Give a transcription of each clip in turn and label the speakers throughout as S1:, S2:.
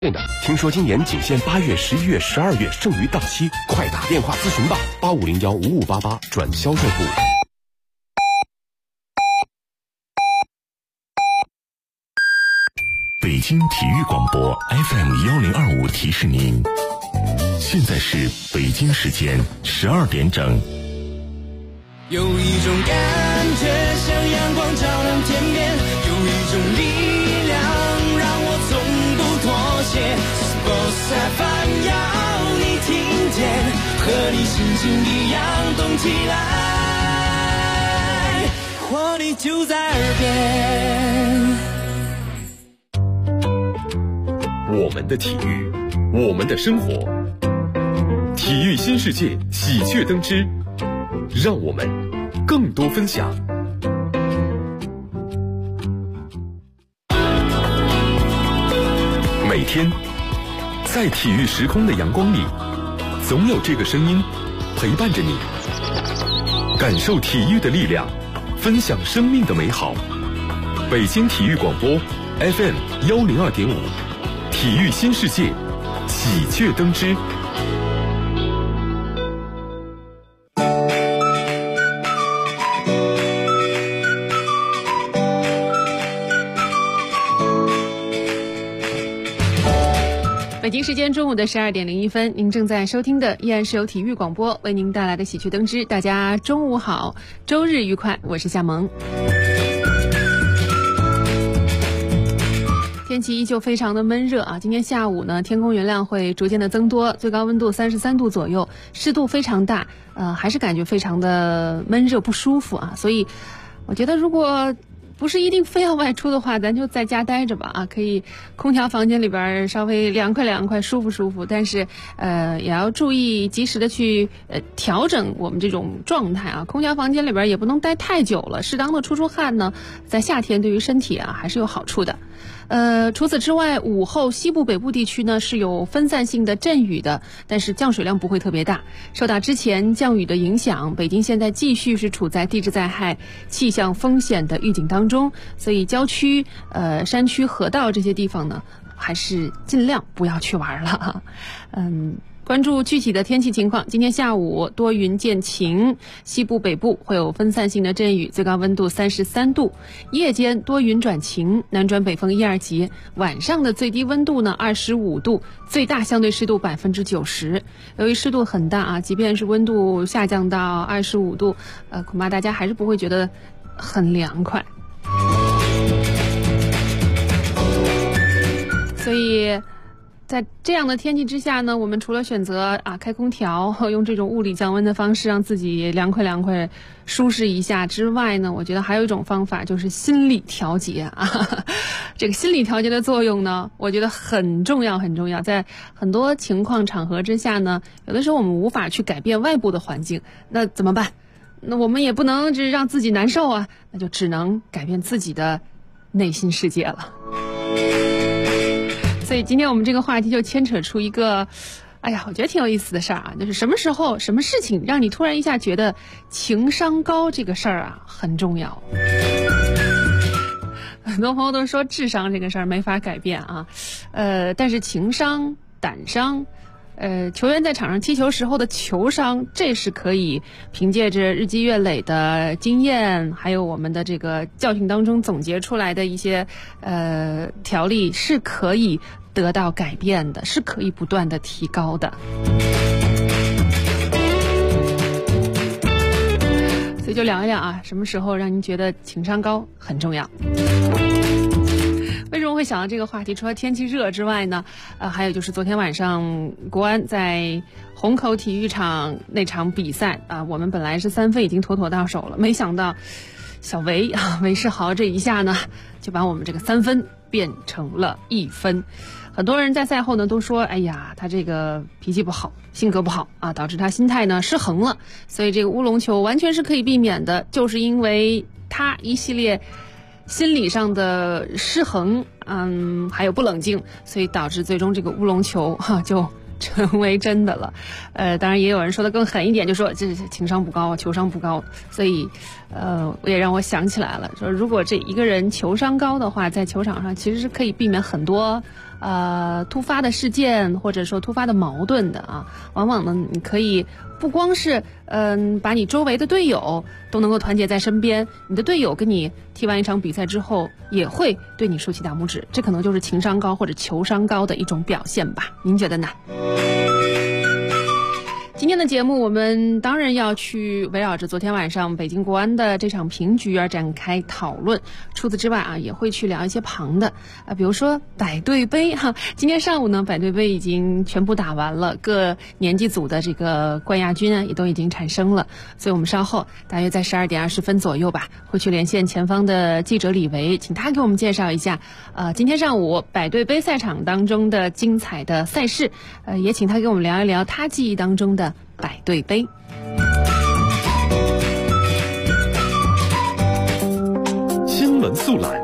S1: 对的，听说今年仅限8月、11月、12月剩余到期，快打电话咨询吧，85015588转销售部。
S2: 北京体育广播 FM1025提示您，现在是北京时间12点整。
S3: 有一种感觉像阳光照亮天边，有一种力量让我从不妥协。Sports FM 要你听见，和你心情一样动起来，活力就在耳边。
S1: 我们的体育，我们的生活，体育新世界喜鹊登枝，让我们更多分享。每天在体育时空的阳光里，总有这个声音陪伴着你，感受体育的力量，分享生命的美好。北京体育广播 FM102.5，体育新世界喜鹊登枝。
S4: 北京时间中午的12点01分，您正在收听的依然是由体育广播为您带来的喜鹊登枝。大家中午好，周日愉快，我是夏萌。天气依旧非常的闷热啊！今天下午呢，天空云量会逐渐的增多，最高温度33度左右，湿度非常大，还是感觉非常的闷热不舒服啊！所以，我觉得如果不是一定非要外出的话，咱就在家待着吧啊！可以空调房间里边稍微凉快，舒服，但是也要注意及时的去调整我们这种状态啊！空调房间里边也不能待太久了，适当的出汗呢，在夏天对于身体啊还是有好处的。除此之外，午后西部北部地区呢是有分散性的阵雨的，但是降水量不会特别大。受到之前降雨的影响，北京现在继续是处在地质灾害气象风险的预警当中，所以郊区、山区、河道这些地方呢，还是尽量不要去玩了。关注具体的天气情况，今天下午多云见晴，西部北部会有分散性的阵雨，最高温度33度，夜间多云转晴，南转北风1、2级，晚上的最低温度呢25度，最大相对湿度90%。由于湿度很大啊，即便是温度下降到25度，恐怕大家还是不会觉得很凉快。所以在这样的天气之下呢，我们除了选择开空调，用这种物理降温的方式让自己凉快舒适一下之外呢，我觉得还有一种方法就是心理调节啊。这个心理调节的作用呢，我觉得很重要。在很多情况场合之下呢，有的时候我们无法去改变外部的环境，那怎么办？那我们也不能只让自己难受啊，那就只能改变自己的内心世界了。所以今天我们这个话题就牵扯出一个，我觉得挺有意思的事儿啊，就是什么时候什么事情让你突然一下觉得情商高这个事儿啊很重要。很多朋友都说智商这个事儿没法改变啊，但是情商、胆商，球员在场上踢球时候的球商，这是可以凭借着日积月累的经验，还有我们的这个教训当中总结出来的一些条例，是可以得到改变的，是可以不断的提高的。所以就聊一聊啊，什么时候让您觉得情商高很重要。为什么会想到这个话题？除了天气热之外呢，还有就是昨天晚上国安在虹口体育场那场比赛啊，我们本来是3分已经妥妥到手了，没想到小韦世豪这一下呢，就把我们这个3分变成了1分。很多人在赛后呢都说，他这个脾气不好，性格不好啊，导致他心态呢失衡了，所以这个乌龙球完全是可以避免的，就是因为他一系列心理上的失衡，还有不冷静，所以导致最终这个乌龙球就成为真的了。当然也有人说的更狠一点，就说这情商不高，球商不高。所以也让我想起来了，说如果这一个人球商高的话，在球场上其实是可以避免很多突发的事件或者说突发的矛盾的啊，往往呢你可以不光是把你周围的队友都能够团结在身边，你的队友跟你踢完一场比赛之后也会对你竖起大拇指，这可能就是情商高或者球商高的一种表现吧，您觉得呢？今天的节目我们当然要去围绕着昨天晚上北京国安的这场平局而展开讨论，除此之外啊也会去聊一些旁的比如说百对杯哈，今天上午呢百对杯已经全部打完了，各年级组的这个冠亚军啊也都已经产生了，所以我们稍后大约在12点20分左右吧会去连线前方的记者李维，请他给我们介绍一下今天上午百对杯赛场当中的精彩的赛事，也请他给我们聊一聊他记忆当中的百对杯。
S1: 新闻速览。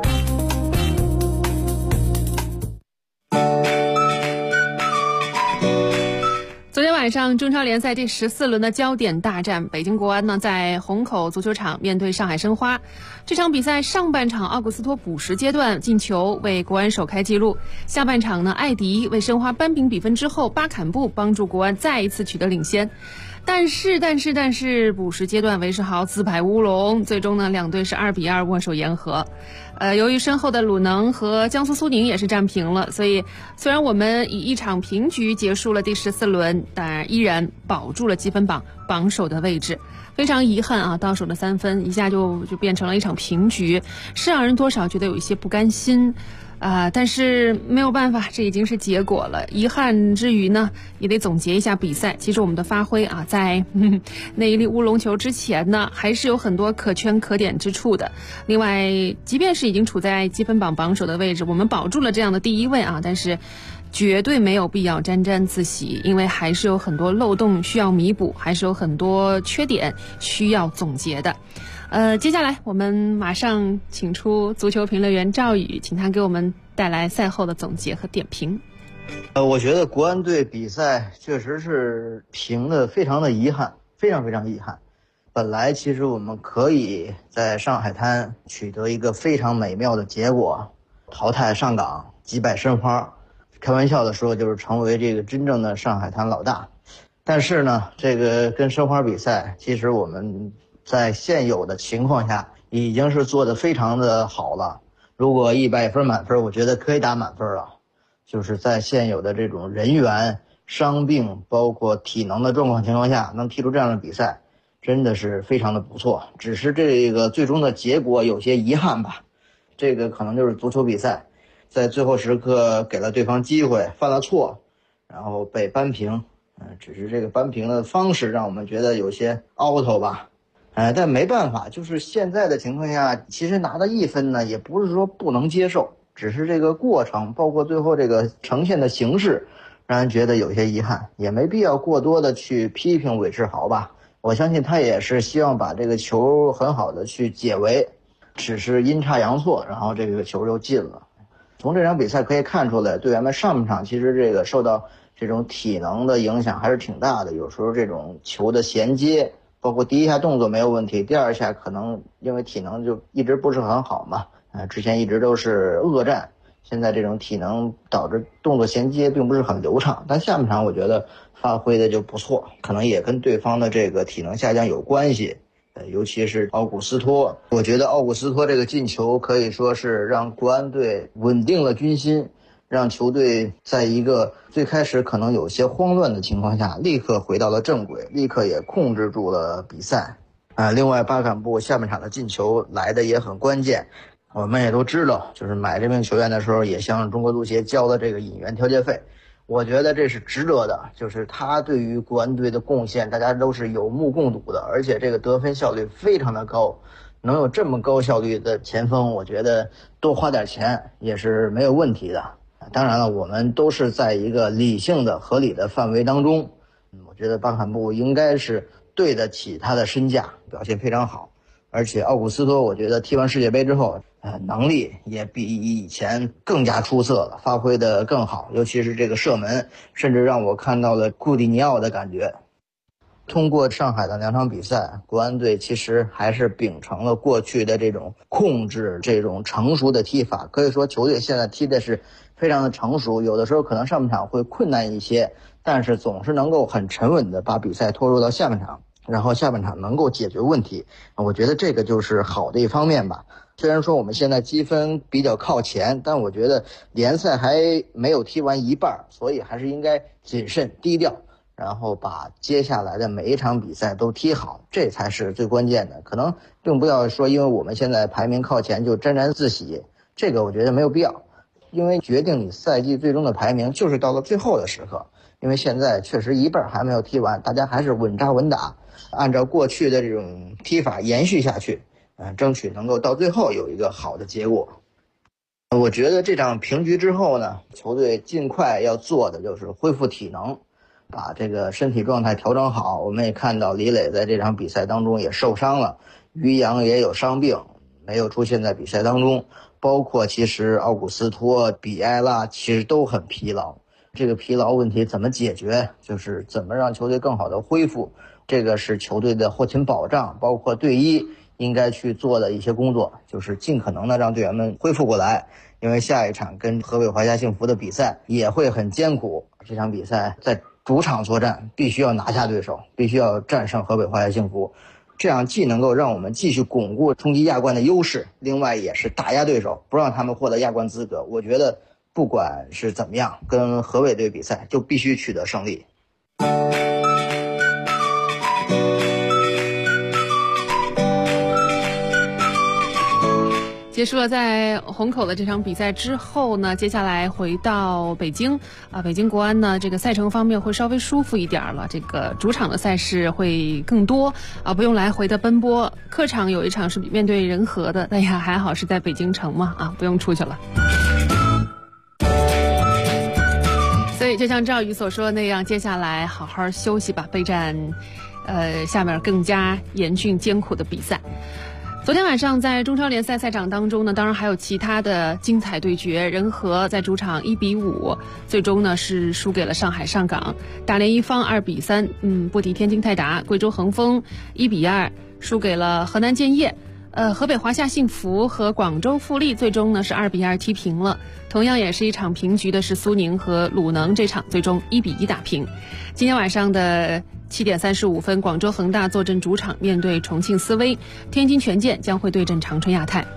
S4: 昨天晚上中超联赛第14轮的焦点大战，北京国安呢在虹口足球场面对上海申花。这场比赛上半场奥古斯托补时阶段进球为国安首开纪录，下半场呢艾迪为申花扳平比分之后，巴坎布帮助国安再一次取得领先。但是补时阶段韦世豪自摆乌龙，最终呢两队是2-2握手言和。由于身后的鲁能和江苏苏宁也是战平了，所以虽然我们以一场平局结束了第14轮，但依然保住了积分榜榜首的位置。非常遗憾啊，到手的3分一下就变成了一场平局，是让人多少觉得有一些不甘心。但是没有办法，这已经是结果了。遗憾之余呢，也得总结一下比赛。其实我们的发挥啊，在那一粒乌龙球之前呢，还是有很多可圈可点之处的。另外，即便是已经处在积分榜榜首的位置，我们保住了这样的第1位啊，但是绝对没有必要沾沾自喜，因为还是有很多漏洞需要弥补，还是有很多缺点需要总结的。接下来我们马上请出足球评论员赵宇，请他给我们带来赛后的总结和点评。
S5: 我觉得国安队比赛确实是平的非常的遗憾，非常非常遗憾。本来其实我们可以在上海滩取得一个非常美妙的结果，淘汰上港，击败申花，开玩笑的说就是成为这个真正的上海滩老大。但是呢，这个跟申花比赛，其实我们在现有的情况下已经是做得非常的好了。如果100分满分，我觉得可以打满分了。就是在现有的这种人员、伤病包括体能的状况情况下，能踢出这样的比赛，真的是非常的不错。只是这个最终的结果有些遗憾吧，这个可能就是足球比赛，在最后时刻给了对方机会，犯了错，然后被扳平。只是这个扳平的方式让我们觉得有些凹头吧。但没办法，就是现在的情况下，其实拿到1分呢，也不是说不能接受，只是这个过程，包括最后这个呈现的形式，让人觉得有些遗憾，也没必要过多的去批评韦世豪吧。我相信他也是希望把这个球很好的去解围，只是阴差阳错，然后这个球又进了。从这场比赛可以看出来，队员们上半场其实这个受到这种体能的影响还是挺大的，有时候这种球的衔接，包括第一下动作没有问题，第二下可能因为体能就一直不是很好嘛，之前一直都是恶战，现在这种体能导致动作衔接并不是很流畅，但下半场我觉得发挥的就不错，可能也跟对方的这个体能下降有关系。尤其是奥古斯托，我觉得奥古斯托这个进球可以说是让国安队稳定了军心，让球队在一个最开始可能有些慌乱的情况下立刻回到了正轨，立刻也控制住了比赛。另外巴坎布下半场的进球来的也很关键，我们也都知道，就是买这名球员的时候也向中国足协交了这个引援调节费，我觉得这是值得的，就是他对于国安队的贡献大家都是有目共睹的，而且这个得分效率非常的高，能有这么高效率的前锋，我觉得多花点钱也是没有问题的。当然了，我们都是在一个理性的合理的范围当中，我觉得巴坎布应该是对得起他的身价，表现非常好。而且奥古斯托我觉得踢完世界杯之后能力也比以前更加出色了，发挥的更好，尤其是这个射门，甚至让我看到了库蒂尼奥的感觉。通过上海的2场比赛，国安队其实还是秉承了过去的这种控制，这种成熟的踢法，可以说球队现在踢的是非常的成熟，有的时候可能上半场会困难一些，但是总是能够很沉稳的把比赛拖入到下半场，然后下半场能够解决问题。我觉得这个就是好的一方面吧。虽然说我们现在积分比较靠前，但我觉得联赛还没有踢完一半，所以还是应该谨慎低调，然后把接下来的每一场比赛都踢好，这才是最关键的。可能并不要说因为我们现在排名靠前就沾沾自喜，这个我觉得没有必要。因为决定你赛季最终的排名就是到了最后的时刻，因为现在确实一半还没有踢完，大家还是稳扎稳打，按照过去的这种踢法延续下去，争取能够到最后有一个好的结果。我觉得这场平局之后呢，球队尽快要做的就是恢复体能，把这个身体状态调整好。我们也看到李磊在这场比赛当中也受伤了，于洋也有伤病，没有出现在比赛当中，包括其实奥古斯托、比埃拉其实都很疲劳。这个疲劳问题怎么解决，就是怎么让球队更好的恢复，这个是球队的后勤保障包括队医应该去做的一些工作，就是尽可能的让队员们恢复过来。因为下一场跟河北华夏幸福的比赛也会很艰苦，这场比赛在主场作战，必须要拿下对手，必须要战胜河北华夏幸福，这样既能够让我们继续巩固冲击亚冠的优势，另外也是打压对手，不让他们获得亚冠资格。我觉得不管是怎么样，跟河北队比赛就必须取得胜利。
S4: 结束了在虹口的这场比赛之后呢，接下来回到北京北京国安呢，这个赛程方面会稍微舒服一点了，这个主场的赛事会更多不用来回的奔波。客场有一场是面对人和的，但也还好是在北京城嘛不用出去了。所以就像赵宇所说的那样，接下来好好休息吧，备战下面更加严峻艰苦的比赛。昨天晚上在中超联赛赛场当中呢，当然还有其他的精彩对决。人和在主场1-5，最终呢是输给了上海上港。大连一方2-3，不敌天津泰达。贵州恒丰1-2输给了河南建业。河北华夏幸福和广州富力最终呢是2-2踢平了。同样也是一场平局的是苏宁和鲁能，这场最终1-1打平。今天晚上的7点35分，广州恒大坐镇主场面对重庆斯威，天津权健将会对阵长春亚泰。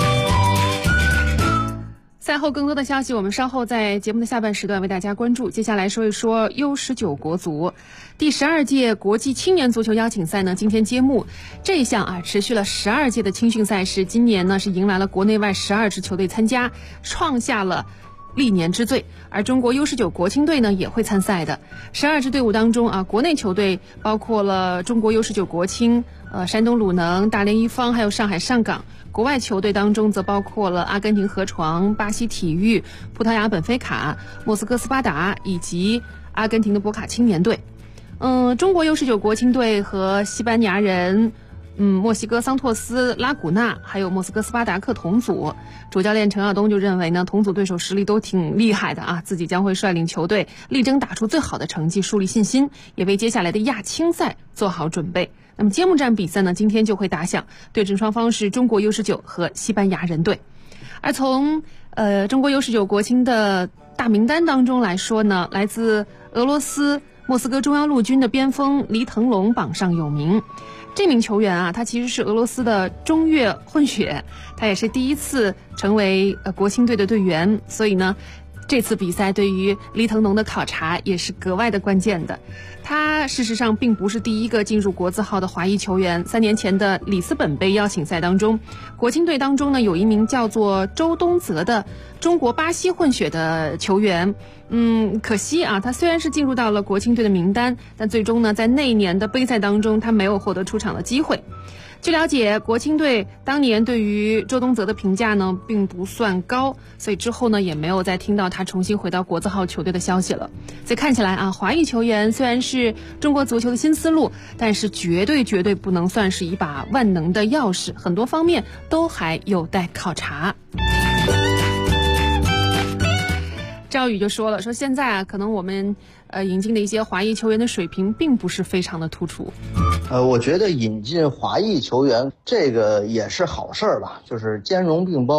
S4: 赛后更多的消息我们稍后在节目的下半时段为大家关注。接下来说一说 U19 国足第12届国际青年足球邀请赛呢，今天揭幕。这一项持续了12届的青训赛事，今年呢是迎来了国内外12支球队参加，创下了历年之最。而中国 U19 国青队呢也会参赛的。12支队伍当中国内球队包括了中国 U19 国青、山东鲁能、大连一方还有上海上港。国外球队当中则包括了阿根廷河床、巴西体育、葡萄牙本菲卡、莫斯科斯巴达以及阿根廷的博卡青年队。中国 U19 国青队和西班牙人墨西哥桑托斯拉古纳还有莫斯科斯巴达克同组。主教练陈晓东就认为呢，同组对手实力都挺厉害的自己将会率领球队力争打出最好的成绩，树立信心，也为接下来的亚青赛做好准备。那么揭幕战比赛呢，今天就会打响，对阵双方是中国 U19 和西班牙人队。而从中国 U19 国青的大名单当中来说呢，来自俄罗斯莫斯科中央陆军的边锋黎腾龙榜上有名。这名球员他其实是俄罗斯的中越混血，他也是第一次成为国青队的队员，所以呢这次比赛对于黎腾龙的考察也是格外的关键的。他事实上并不是第一个进入国字号的华裔球员。3年前的里斯本杯邀请赛当中，国青队当中呢有一名叫做周东泽的中国巴西混血的球员。可惜他虽然是进入到了国青队的名单，但最终呢在那一年的杯赛当中他没有获得出场的机会。据了解，国青队当年对于周东泽的评价呢并不算高，所以之后呢也没有再听到他重新回到国字号球队的消息了。所以看起来华裔球员虽然是中国足球的新思路，但是绝对不能算是一把万能的钥匙，很多方面都还有待考察。赵宇就说了，说现在可能我们引进的一些华裔球员的水平并不是非常的突出。
S5: 我觉得引进华裔球员这个也是好事儿吧，就是兼容并包，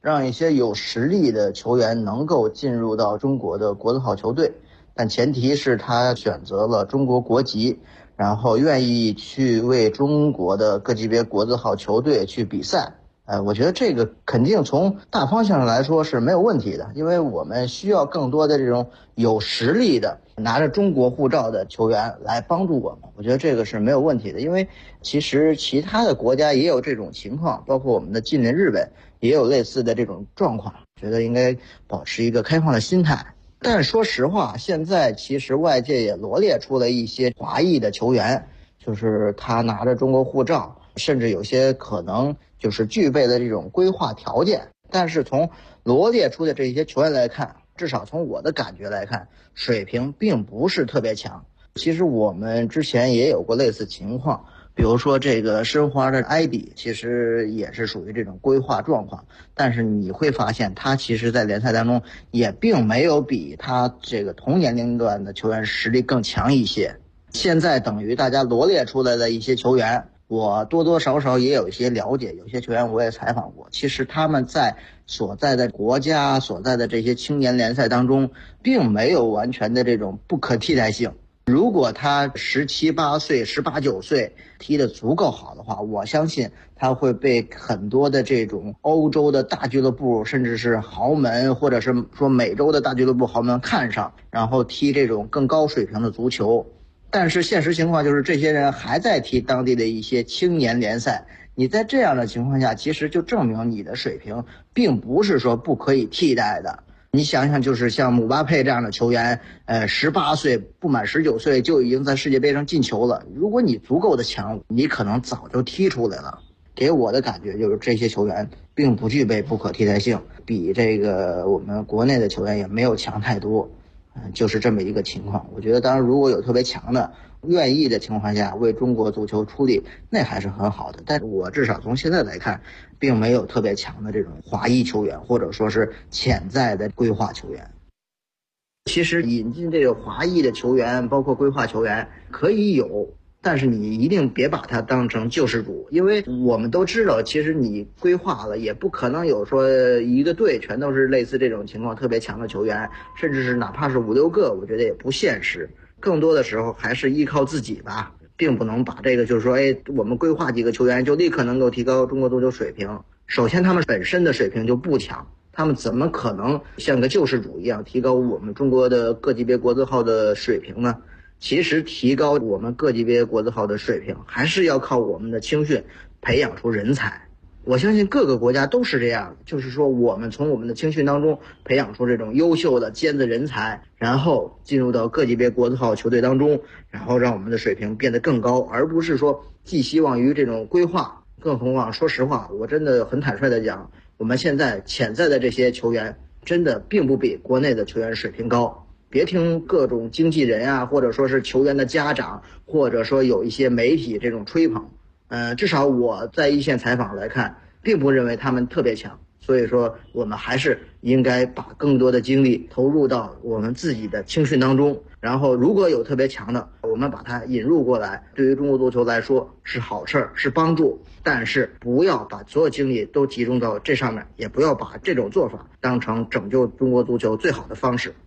S5: 让一些有实力的球员能够进入到中国的国字号球队，但前提是他选择了中国国籍，然后愿意去为中国的各级别国字号球队去比赛。我觉得这个肯定从大方向上来说是没有问题的，因为我们需要更多的这种有实力的拿着中国护照的球员来帮助我们，我觉得这个是没有问题的。因为其实其他的国家也有这种情况，包括我们的近邻日本也有类似的这种状况，觉得应该保持一个开放的心态。但说实话，现在其实外界也罗列出了一些华裔的球员，就是他拿着中国护照，甚至有些可能就是具备的这种规划条件，但是从罗列出的这些球员来看，至少从我的感觉来看，水平并不是特别强。其实我们之前也有过类似情况，比如说这个申花的埃迪，其实也是属于这种规划状况，但是你会发现他其实在联赛当中也并没有比他这个同年龄段的球员实力更强一些。现在等于大家罗列出来的一些球员，我多多少少也有一些了解，有些球员我也采访过，其实他们在所在的国家所在的这些青年联赛当中并没有完全的这种不可替代性。如果他17、18岁、18、19岁踢得足够好的话，我相信他会被很多的这种欧洲的大俱乐部，甚至是豪门，或者是说美洲的大俱乐部豪门看上，然后踢这种更高水平的足球。但是现实情况就是这些人还在踢当地的一些青年联赛，你在这样的情况下，其实就证明你的水平并不是说不可以替代的。你想想，就是像姆巴佩这样的球员，18岁不满19岁就已经在世界杯上进球了，如果你足够的强，你可能早就踢出来了。给我的感觉就是这些球员并不具备不可替代性，比这个我们国内的球员也没有强太多，就是这么一个情况。我觉得当然如果有特别强的愿意的情况下为中国足球出力，那还是很好的，但是我至少从现在来看并没有特别强的这种华裔球员，或者说是潜在的规划球员。其实引进这个华裔的球员包括规划球员可以有，但是你一定别把它当成救世主，因为我们都知道其实你规划了也不可能有说一个队全都是类似这种情况特别强的球员，甚至是哪怕是5、6个，我觉得也不现实。更多的时候还是依靠自己吧，并不能把这个就是说我们规划几个球员就立刻能够提高中国足球水平。首先他们本身的水平就不强，他们怎么可能像个救世主一样提高我们中国的各级别国字号的水平呢？其实提高我们各级别国字号的水平还是要靠我们的青训培养出人才。我相信各个国家都是这样，就是说我们从我们的青训当中培养出这种优秀的尖子人才，然后进入到各级别国字号球队当中，然后让我们的水平变得更高，而不是说寄希望于这种规划。更何况说实话，我真的很坦率的讲，我们现在潜在的这些球员真的并不比国内的球员水平高。别听各种经纪人啊，或者说是球员的家长，或者说有一些媒体这种吹捧，至少我在一线采访来看，并不认为他们特别强。所以说我们还是应该把更多的精力投入到我们自己的青训当中，然后如果有特别强的，我们把它引入过来，对于中国足球来说是好事，是帮助，但是不要把所有精力都集中到这上面，也不要把这种做法当成拯救中国足球最好的方式。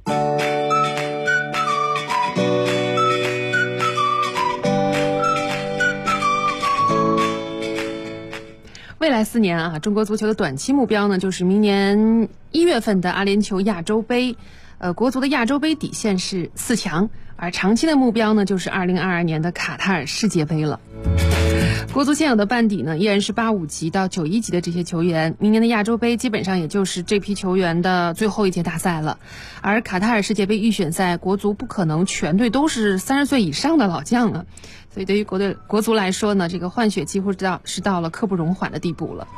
S4: 未来4年啊，中国足球的短期目标呢，就是明年1月份的阿联酋亚洲杯，国足的亚洲杯底线是4强，而长期的目标呢，就是2022年的卡塔尔世界杯了。国足现有的班底呢，依然是85级到91级的这些球员，明年的亚洲杯基本上也就是这批球员的最后一届大赛了。而卡塔尔世界杯预选赛，国足不可能全队都是30岁以上的老将啊，所以对于国足来说呢，这个换血几乎是到了刻不容缓的地步了。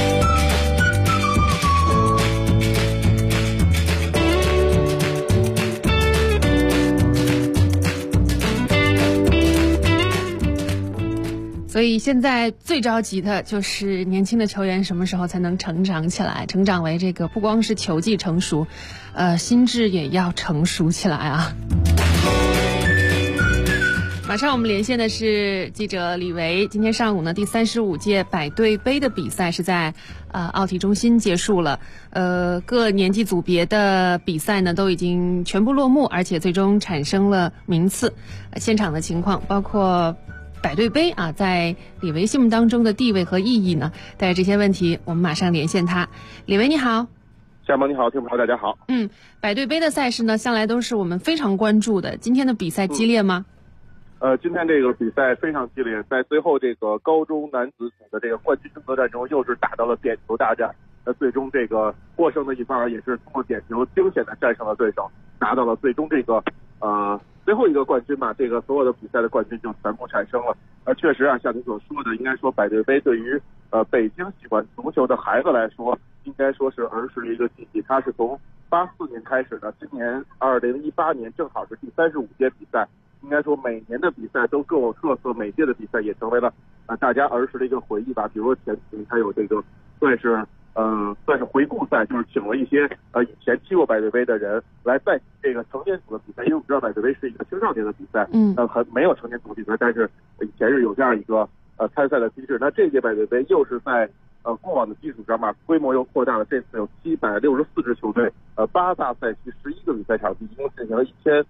S4: 所以现在最着急的就是年轻的球员什么时候才能成长起来，成长为这个不光是球技成熟，心智也要成熟起来啊。 马上我们连线的是记者李维。今天上午呢，第35届百对杯的比赛是在奥体中心结束了。各年纪组别的比赛呢都已经全部落幕，而且最终产生了名次。现场的情况包括百对杯啊，在李维心目当中的地位和意义呢？带着这些问题，我们马上连线他。李维你好。
S6: 夏萌你好，听众朋友大家好。
S4: 百对杯的赛事呢，向来都是我们非常关注的。今天的比赛激烈吗？
S6: 今天这个比赛非常激烈，在最后这个高中男子组的这个冠军争夺战中，又是打到了点球大战。最终这个获胜的一方也是通过点球惊险的战胜了对手，拿到了最终这个最后一个冠军嘛。这个所有的比赛的冠军就全部产生了。确实啊，像您所说的，应该说百对杯对于北京喜欢足球的孩子来说，应该说是儿时的一个记忆。它是从84年开始的，今年2018年正好是第35届比赛。应该说每年的比赛都各有特色，每届的比赛也成为了大家儿时的一个回忆吧。比如说前几年还有这个算是回顾赛，就是请了一些以前踢过百对杯的人来带这个成年组的比赛，因为我们知道百对杯是一个青少年的比赛，没有成年组比赛，但是以前是有这样一个参赛的机制。那这届百对杯又是在过往的基础上嘛，规模又扩大了，这次有764支球队，8大赛区11个比赛场地，一共进行了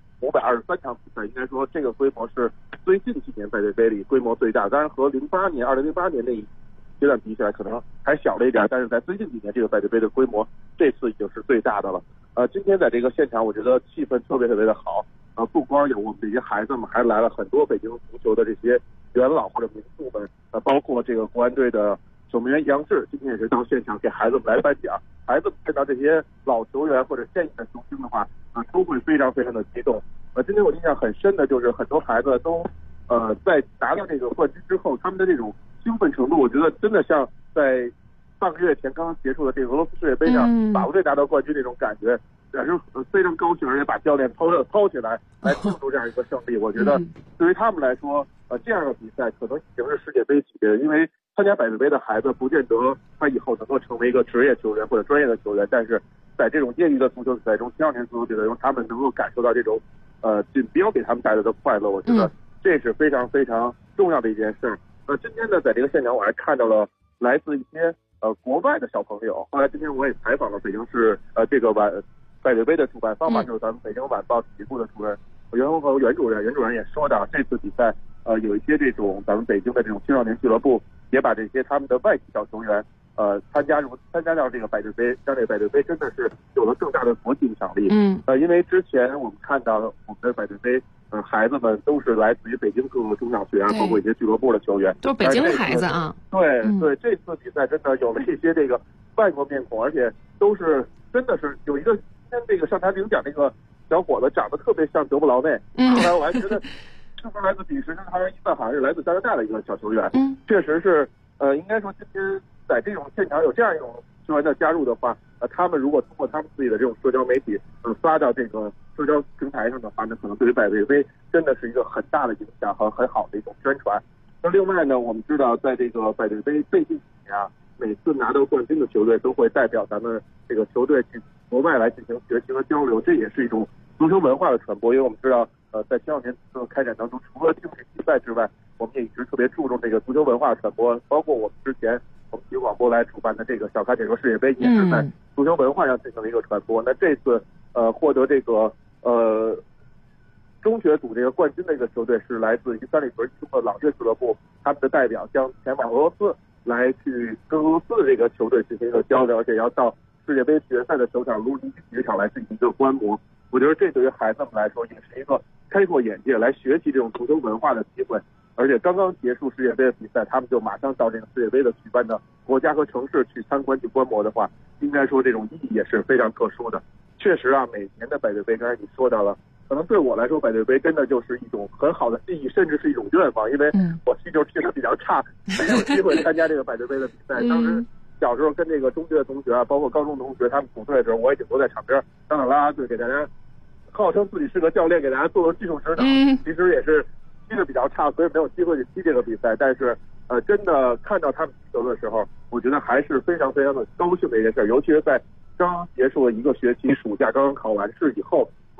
S6: 1523场比赛。应该说这个规模是最近几年百对杯里规模最大，当然和2008年那一阶段比起来可能还小了一点，但是在最近几年这个百对杯的规模这次已经是最大的了。今天在这个现场我觉得气氛特别的好，不光有我们这些孩子们，还来了很多北京足球的这些元老或者名宿们，包括这个国安队的守门员杨志，今天也是到现场给孩子们来颁奖。孩子们看到这些老球员或者现役的球星的话，都会非常的激动。今天我印象很深的就是很多孩子都在拿到这个冠军之后，他们的这种兴奋程度，我觉得真的像在半个月前刚刚结束的这个俄罗斯世界杯上法国队拿到冠军那种感觉，也是非常高兴，而且把教练掏起来庆祝这样一个胜利。我觉得对于他们来说，这样的比赛可能已经是世界杯级别，因为参加百对杯的孩子不见得他以后能够成为一个职业球员或者专业的球员，但是在这种业余的足球比赛中，青少年足球比赛中，他们能够感受到这种锦标给他们带来的快乐，我觉得这是非常重要的一件事。今天呢，在这个现场我还看到了来自一些国外的小朋友。后来今天我也采访了北京市这个百对杯的主办方吧，就是咱们北京晚报体育部的主任袁宏和袁主任也说到，这次比赛有一些这种咱们北京的这种青少年俱乐部也把这些他们的外籍小球员参加到这个百对杯，让这个百对杯真的是有了更大的国际影响力。因为之前我们看到我们的百对杯孩子们都是来自于北京各个中小学包括一些俱乐部的球员，
S4: 都是北京的孩子啊。
S6: 对，这次比赛真的有了一些这个外国面孔，而且都是真的是有一个跟这个上台领奖那个小伙子长得特别像德布劳内。后来我还觉得是不是来自比利时，他一般好像是来自加拿大的一个小球员。确实是应该说今天在这种现场有这样一种球员的加入的话，他们如果通过他们自己的这种社交媒体发到这个社交平台上的话，那可能对于百对杯真的是一个很大的影响和很好的一种宣传。那另外呢，我们知道在这个百对杯最近几年每次拿到冠军的球队都会代表咱们这个球队去国外来进行学习和交流，这也是一种足球文化的传播。因为我们知道在青少年足球开展当中，除了竞技比赛之外，我们也一直特别注重这个足球文化传播，包括我们之前我们体育广播来主办的这个小咖解说世界杯，也是在足球文化上进行了一个传播。那这次获得这个中学组这个冠军的一个球队是来自于三里屯一中的朗月俱乐部，他们的代表将前往俄罗斯来去跟俄罗斯的这个球队进行一个交流，而且要到世界杯决赛的球场卢林体育场来进行一个观摩。我觉得这对于孩子们来说也是一个开阔眼界、来学习这种足球文化的机会。而且刚刚结束世界杯的比赛，他们就马上到这个世界杯的举办的国家和城市去参观去观摩的话，应该说这种意义也是非常特殊的。确实每年的百对杯，刚才你说到了，可能对我来说百对杯真的就是一种很好的记忆，甚至是一种愿望，因为我踢球踢得比较差，没有机会参加这个百对杯的比赛。当时小时候跟这个中学的同学包括高中同学他们组队的时候，我也顶多在场边当啦啦队，给大家号称自己是个教练，给大家做技术指导。其实也是踢得比较差，所以没有机会去踢这个比赛。但是真的看到他们踢球的时候，我觉得还是非常的高兴的一件事，尤其是在刚结束了一个学期，暑假刚刚考完试以后，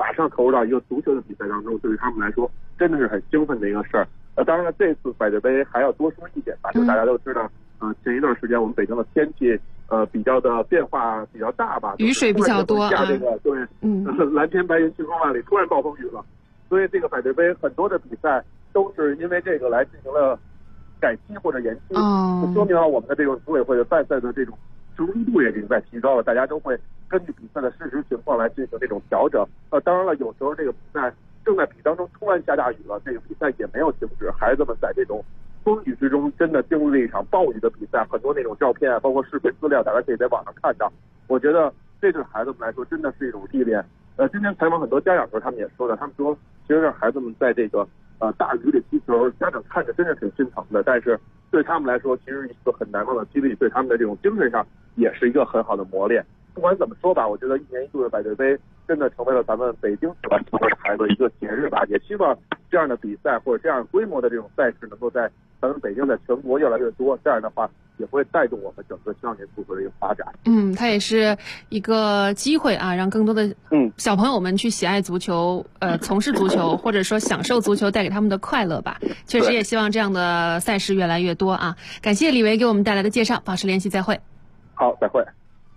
S6: 马上投入到一个足球的比赛当中，对于他们来说真的是很兴奋的一个事儿。当然了，这次百对杯还要多说一点吧，就大家都知道，前一段时间我们北京的天气比较的变化比较大吧，
S4: 雨水比较多
S6: 下这个对，蓝天白云晴空万里，突然暴风雨了，所以这个百对杯很多的比赛都是因为这个来进行了改期或者延期，就说明了我们的这个组委会的办赛的这种熟悉度也已经在提高了，大家都会根据比赛的事实情况来进行这种调整。当然了，有时候这个比赛正在比当中突然下大雨了，这个比赛也没有停止，孩子们在这种风雨之中真的经历了一场暴雨的比赛，很多那种照片啊，包括视频资料，大家可以在网上看到。我觉得这对孩子们来说真的是一种历练。今天采访很多家长的时候，他们也说的，他们说其实让孩子们在这个大雨里踢球，家长看着真是挺心疼的，但是对他们来说，其实一个很难忘的激励，对他们的这种精神上也是一个很好的磨练。不管怎么说吧，我觉得一年一度的百对杯真的成为了咱们北京喜欢足球的孩子一个节日吧。也希望这样的比赛或者这样规模的这种赛事能够在咱们北京在全国越来越多，这样的话也会带动我们整个青少年足球的一个发展。它也是一个机会啊，让更多的小朋友们去喜爱足球，从事足球，或者说享受足球带给他们的快乐吧。确实也希望这样的赛事越来越多啊。感谢李维给我们带来的介绍，保持联系，再会。好，再会。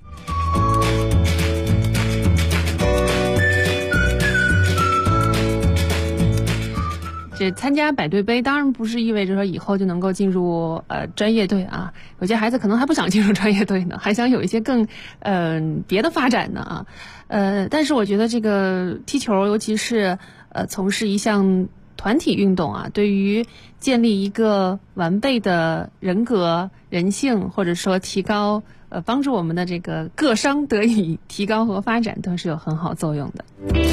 S6: 这参加百对杯当然不是意味着说以后就能够进入专业队啊，有些孩子可能还不想进入专业队呢，还想有一些更别的发展呢啊。但是我觉得这个踢球，尤其是从事一项团体运动啊，对于建立一个完备的人格、人性，或者说提高帮助我们的这个各商得以提高和发展，都是有很好作用的。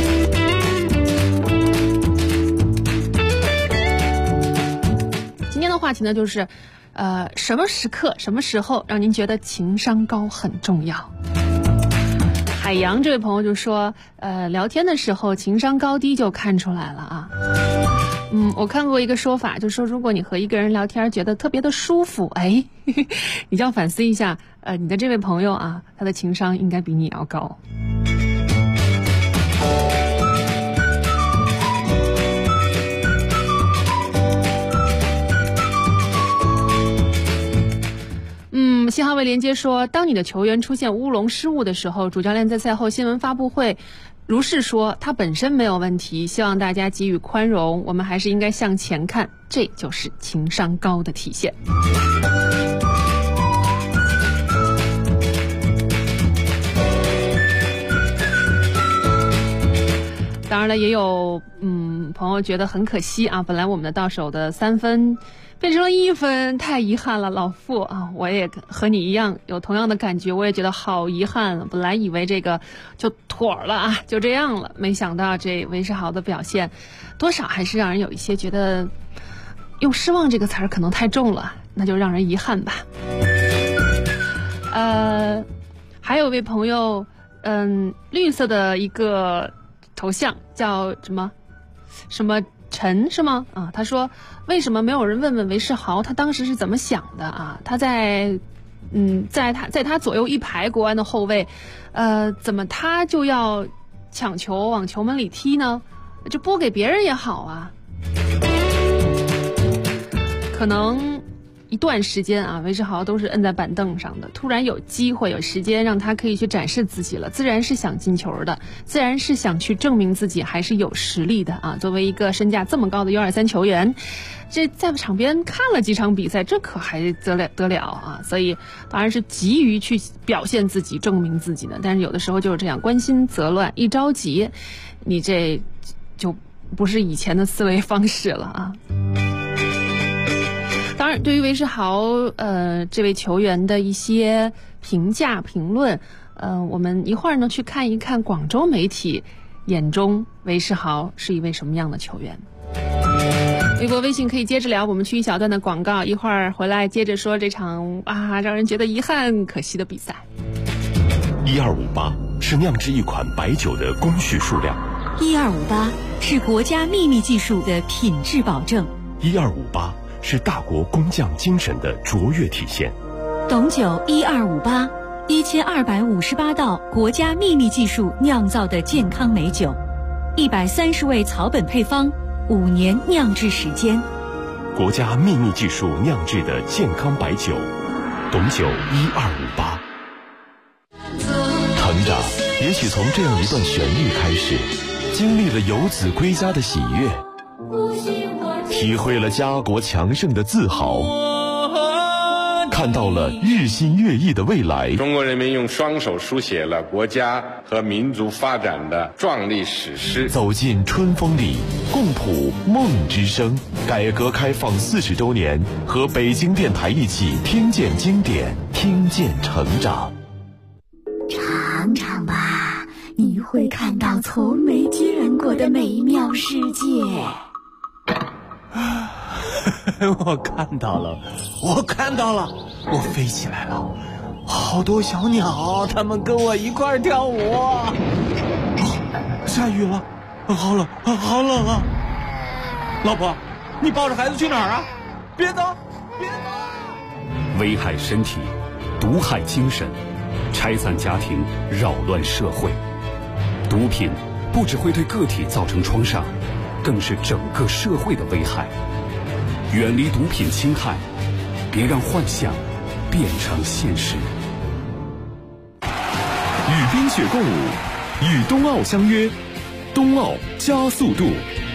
S6: 今天的话题呢，就是什么时刻、什么时候让您觉得情商高很重要？海洋这位朋友就说，聊天的时候情商高低就看出来了啊。我看过一个说法，就是说如果你和一个人聊天觉得特别的舒服，你就要反思一下，你的这位朋友啊，他的情商应该比你要高。信号位连接说，当你的球员出现乌龙失误的时候，主教练在赛后新闻发布会如是说，他本身没有问题，希望大家给予宽容，我们还是应该向前看，这就是情商高的体现。当然了，也有朋友觉得很可惜啊，本来我们的到手的3分变成了1分，太遗憾了。老傅啊，我也和你一样有同样的感觉，我也觉得好遗憾。本来以为这个就妥了啊，就这样了，没想到这韦世豪的表现多少还是让人有一些觉得用失望这个词儿可能太重了，那就让人遗憾吧。还有一位朋友绿色的一个头像叫什么陈是吗？他说为什么没有人问问韦世豪他当时是怎么想的啊？他在他左右一排国安的后卫，怎么他就要抢球往球门里踢呢？就拨给别人也好啊。可能一段时间啊，韦世豪都是摁在板凳上的，突然有机会有时间让他可以去展示自己了，自然是想进球的，自然是想去证明自己还是有实力的啊。作为一个身价这么高的U23球员，这在场边看了几场比赛，这可还得了啊！所以当然是急于去表现自己、证明自己的，但是有的时候就是这样，关心则乱，一着急，你这就不是以前的思维方式了啊。当然，对于韦世豪这位球员的一些评价评论，我们一会儿呢去看一看广州媒体眼中韦世豪是一位什么样的球员。微博微信可以接着聊，我们去一小段的广告，一会儿回来接着说这场让人觉得遗憾可惜的比赛。
S2: 1258是酿制一款白酒的工序数量
S7: ，1258是国家秘密技术的品质保证
S2: ，1258是大国工匠精神的卓越体现。
S7: 董酒1258，1258道国家秘密技术酿造的健康美酒。 130味草本配方，5年酿制时间。
S2: 国家秘密技术酿制的健康白酒，董酒1258。成长也许从这样一段旋律开始，经历了游子归家的喜悦，体会了家国强盛的自豪，看到了日新月异的未来。
S8: 中国人民用双手书写了国家和民族发展的壮丽史诗。
S2: 走进春风里，共谱梦之声。改革开放40周年，和北京电台一起听见经典，听见成长。
S9: 尝尝吧，你会看到从没见过的美妙世界。
S10: 我看到了，我飞起来了，好多小鸟，它们跟我一块跳舞。下雨了，好冷啊！老婆，你抱着孩子去哪儿啊？别走！
S11: 危害身体，毒害精神，拆散家庭，扰乱社会。毒品不只会对个体造成创伤，更是整个社会的危害。远离毒品侵害，别让幻想变成现实。
S1: 与冰雪共舞，与冬奥相约，冬奥加速度。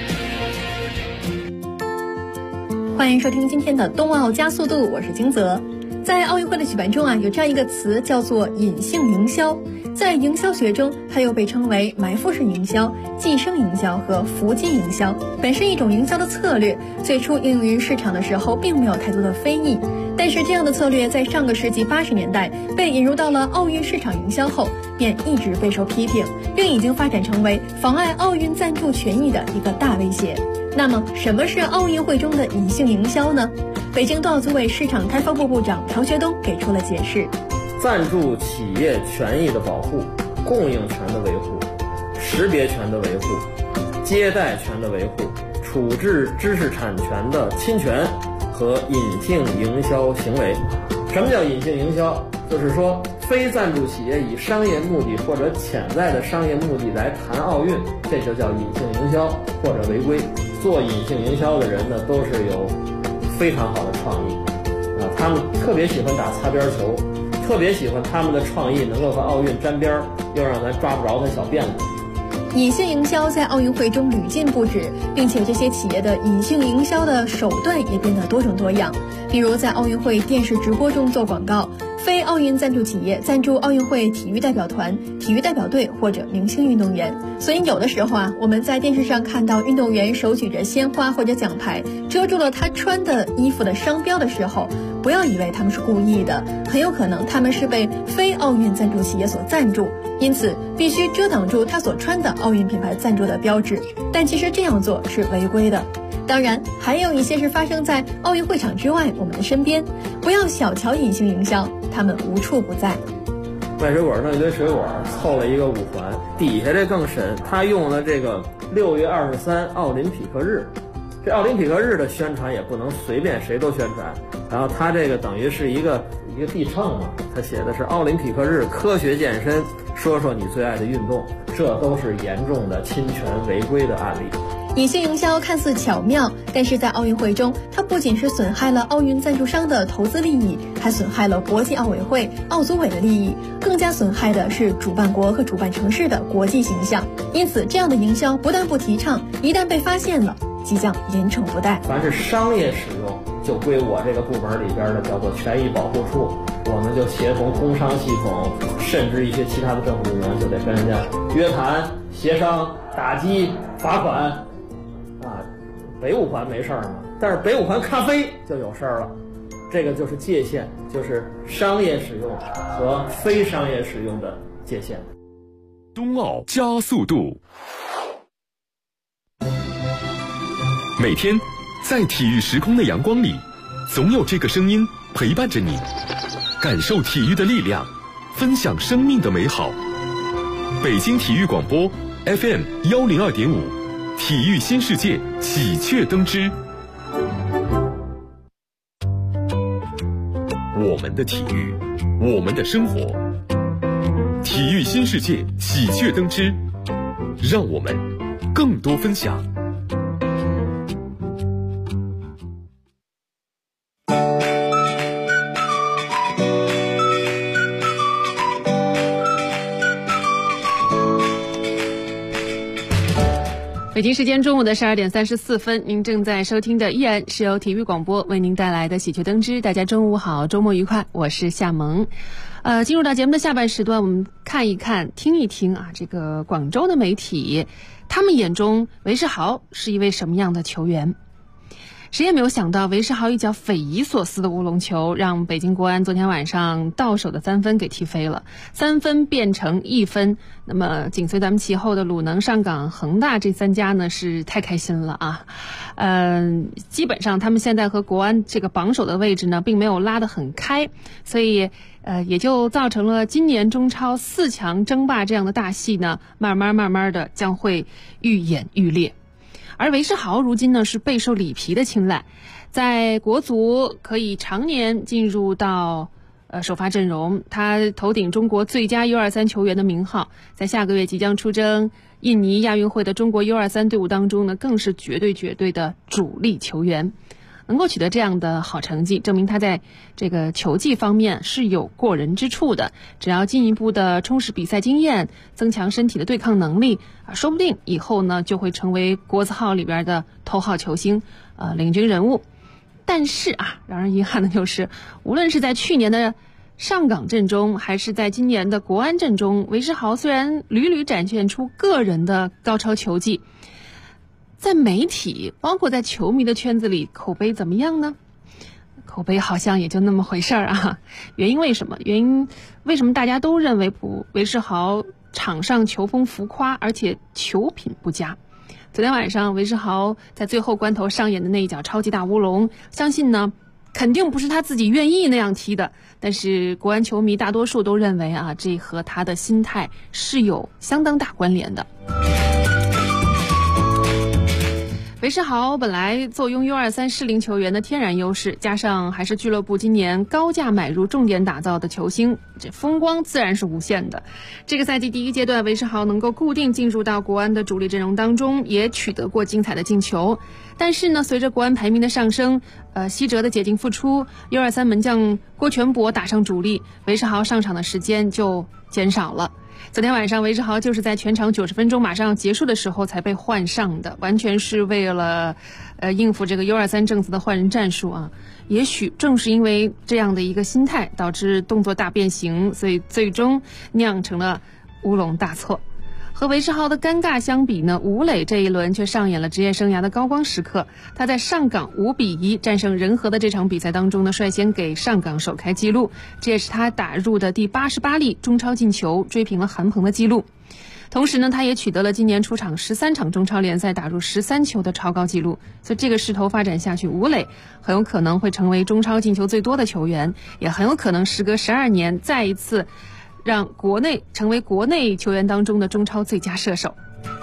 S12: 欢迎收听今天的冬奥加速度，我是金泽。在奥运会的举办中啊，有这样一个词叫做隐性营销。在营销学中，它又被称为埋伏式营销、寄生营销和伏击营销，本是一种营销的策略。最初应用于市场的时候，并没有太多的非议。但是这样的策略在上个世纪80年代被引入到了奥运市场营销后，便一直备受批评，并已经发展成为妨碍奥运赞助权益的一个大威胁。那么，什么是奥运会中的隐性营销呢？北京冬奥组委市场开发部部长朴学东给出了解释：
S13: 赞助企业权益的保护、供应权的维护、识别权的维护、接待权的维护、处置知识产权的侵权和隐性营销行为。什么叫隐性营销？就是说，非赞助企业以商业目的或者潜在的商业目的来谈奥运，这就叫隐性营销或者违规。做隐性营销的人呢，都是有非常好的创意啊，他们特别喜欢打擦边球，特别喜欢他们的创意能够和奥运沾边，又让咱抓不着他小辫子。
S12: 隐性营销在奥运会中屡禁不止，并且这些企业的隐性营销的手段也变得多种多样。比如在奥运会电视直播中做广告，非奥运赞助企业赞助奥运会体育代表团、体育代表队或者明星运动员。所以有的时候啊，我们在电视上看到运动员手举着鲜花或者奖牌，遮住了他穿的衣服的商标的时候，不要以为他们是故意的，很有可能他们是被非奥运赞助企业所赞助，因此必须遮挡住他所穿的奥运品牌赞助的标志。但其实这样做是违规的。当然，还有一些是发生在奥运会场之外，我们的身边。不要小瞧隐性营销，他们无处不在。
S13: 卖水果弄一堆水果，凑了一个5环，底下这更神，他用了这个6月23奥林匹克日。这奥林匹克日的宣传也不能随便谁都宣传，然后他这个等于是一个地秤嘛，他写的是奥林匹克日科学健身，说说你最爱的运动，这都是严重的侵权违规的案例。
S12: 隐性营销看似巧妙，但是在奥运会中，它不仅是损害了奥运赞助商的投资利益，还损害了国际奥委会、奥组委的利益，更加损害的是主办国和主办城市的国际形象。因此，这样的营销不但不提倡，一旦被发现了，即将严惩不贷。
S13: 凡是商业使用，就归我这个部门里边的叫做权益保护处，我们就协同工商系统，甚至一些其他的政府部门，就得跟人家约谈、协商、打击、罚款。北5环没事儿嘛，但是北5环咖啡就有事儿了，这个就是界限，就是商业使用和非商业使用的界限。
S1: 冬奥加速度，每天在体育时空的阳光里，总有这个声音陪伴着你，感受体育的力量，分享生命的美好。北京体育广播 FM 102.5。体育新世界喜鹊登枝，我们的体育，我们的生活。体育新世界喜鹊登枝，让我们更多分享。
S4: 北京时间中午的12点34分，您正在收听的依然是由体育广播为您带来的喜鹊登枝。大家中午好，周末愉快，我是夏萌。进入到节目的下半时段，我们看一看、听一听啊，这个广州的媒体，他们眼中韦世豪是一位什么样的球员？谁也没有想到，韦世豪一脚匪夷所思的乌龙球，让北京国安昨天晚上到手的3分给踢飞了，3分变成1分。那么紧随咱们其后的鲁能、上港、恒大这3家呢，是太开心了啊！基本上他们现在和国安这个榜首的位置呢，并没有拉得很开，所以也就造成了今年中超4强争霸这样的大戏呢，慢慢的将会愈演愈烈。而韦世豪如今呢是备受里皮的青睐，在国足可以常年进入到首发阵容，他头顶中国最佳 U23 球员的名号，在下个月即将出征印尼亚运会的中国 U23 队伍当中呢，更是绝对的主力球员。能够取得这样的好成绩，证明他在这个球技方面是有过人之处的。只要进一步的充实比赛经验，增强身体的对抗能力说不定以后呢就会成为国字号里边的头号球星，领军人物。但是啊，让人遗憾的就是，无论是在去年的上港阵中，还是在今年的国安阵中，韦世豪虽然屡屡展现出个人的高超球技，在媒体包括在球迷的圈子里口碑怎么样呢？口碑好像也就那么回事啊。原因为什么？为什么大家都认为韦世豪场上球风浮夸，而且球品不佳？昨天晚上韦世豪在最后关头上演的那一脚超级大乌龙，相信呢肯定不是他自己愿意那样踢的，但是国安球迷大多数都认为啊，这和他的心态是有相当大关联的。韦世豪本来坐拥 U23 适龄球员的天然优势，加上还是俱乐部今年高价买入重点打造的球星，这风光自然是无限的。这个赛季第一阶段，韦世豪能够固定进入到国安的主力阵容当中，也取得过精彩的进球。但是呢，随着国安排名的上升，西哲的解禁复出， U23 门将郭全博打上主力，韦世豪上场的时间就减少了。昨天晚上韦世豪就是在全场90分钟马上结束的时候才被换上的，完全是为了应付这个 U23 正子的换人战术啊。也许正是因为这样的一个心态，导致动作大变形，所以最终酿成了乌龙大错。和韦世豪的尴尬相比呢，吴磊这一轮却上演了职业生涯的高光时刻。他在上港5-1战胜仁和的这场比赛当中呢，率先给上港首开纪录，这也是他打入的第88粒中超进球，追平了韩鹏的纪录。同时呢，他也取得了今年出场13场中超联赛打入13球的超高纪录。所以这个势头发展下去，吴磊很有可能会成为中超进球最多的球员，也很有可能时隔12年再一次让国内成为国内球员当中的中超最佳射手。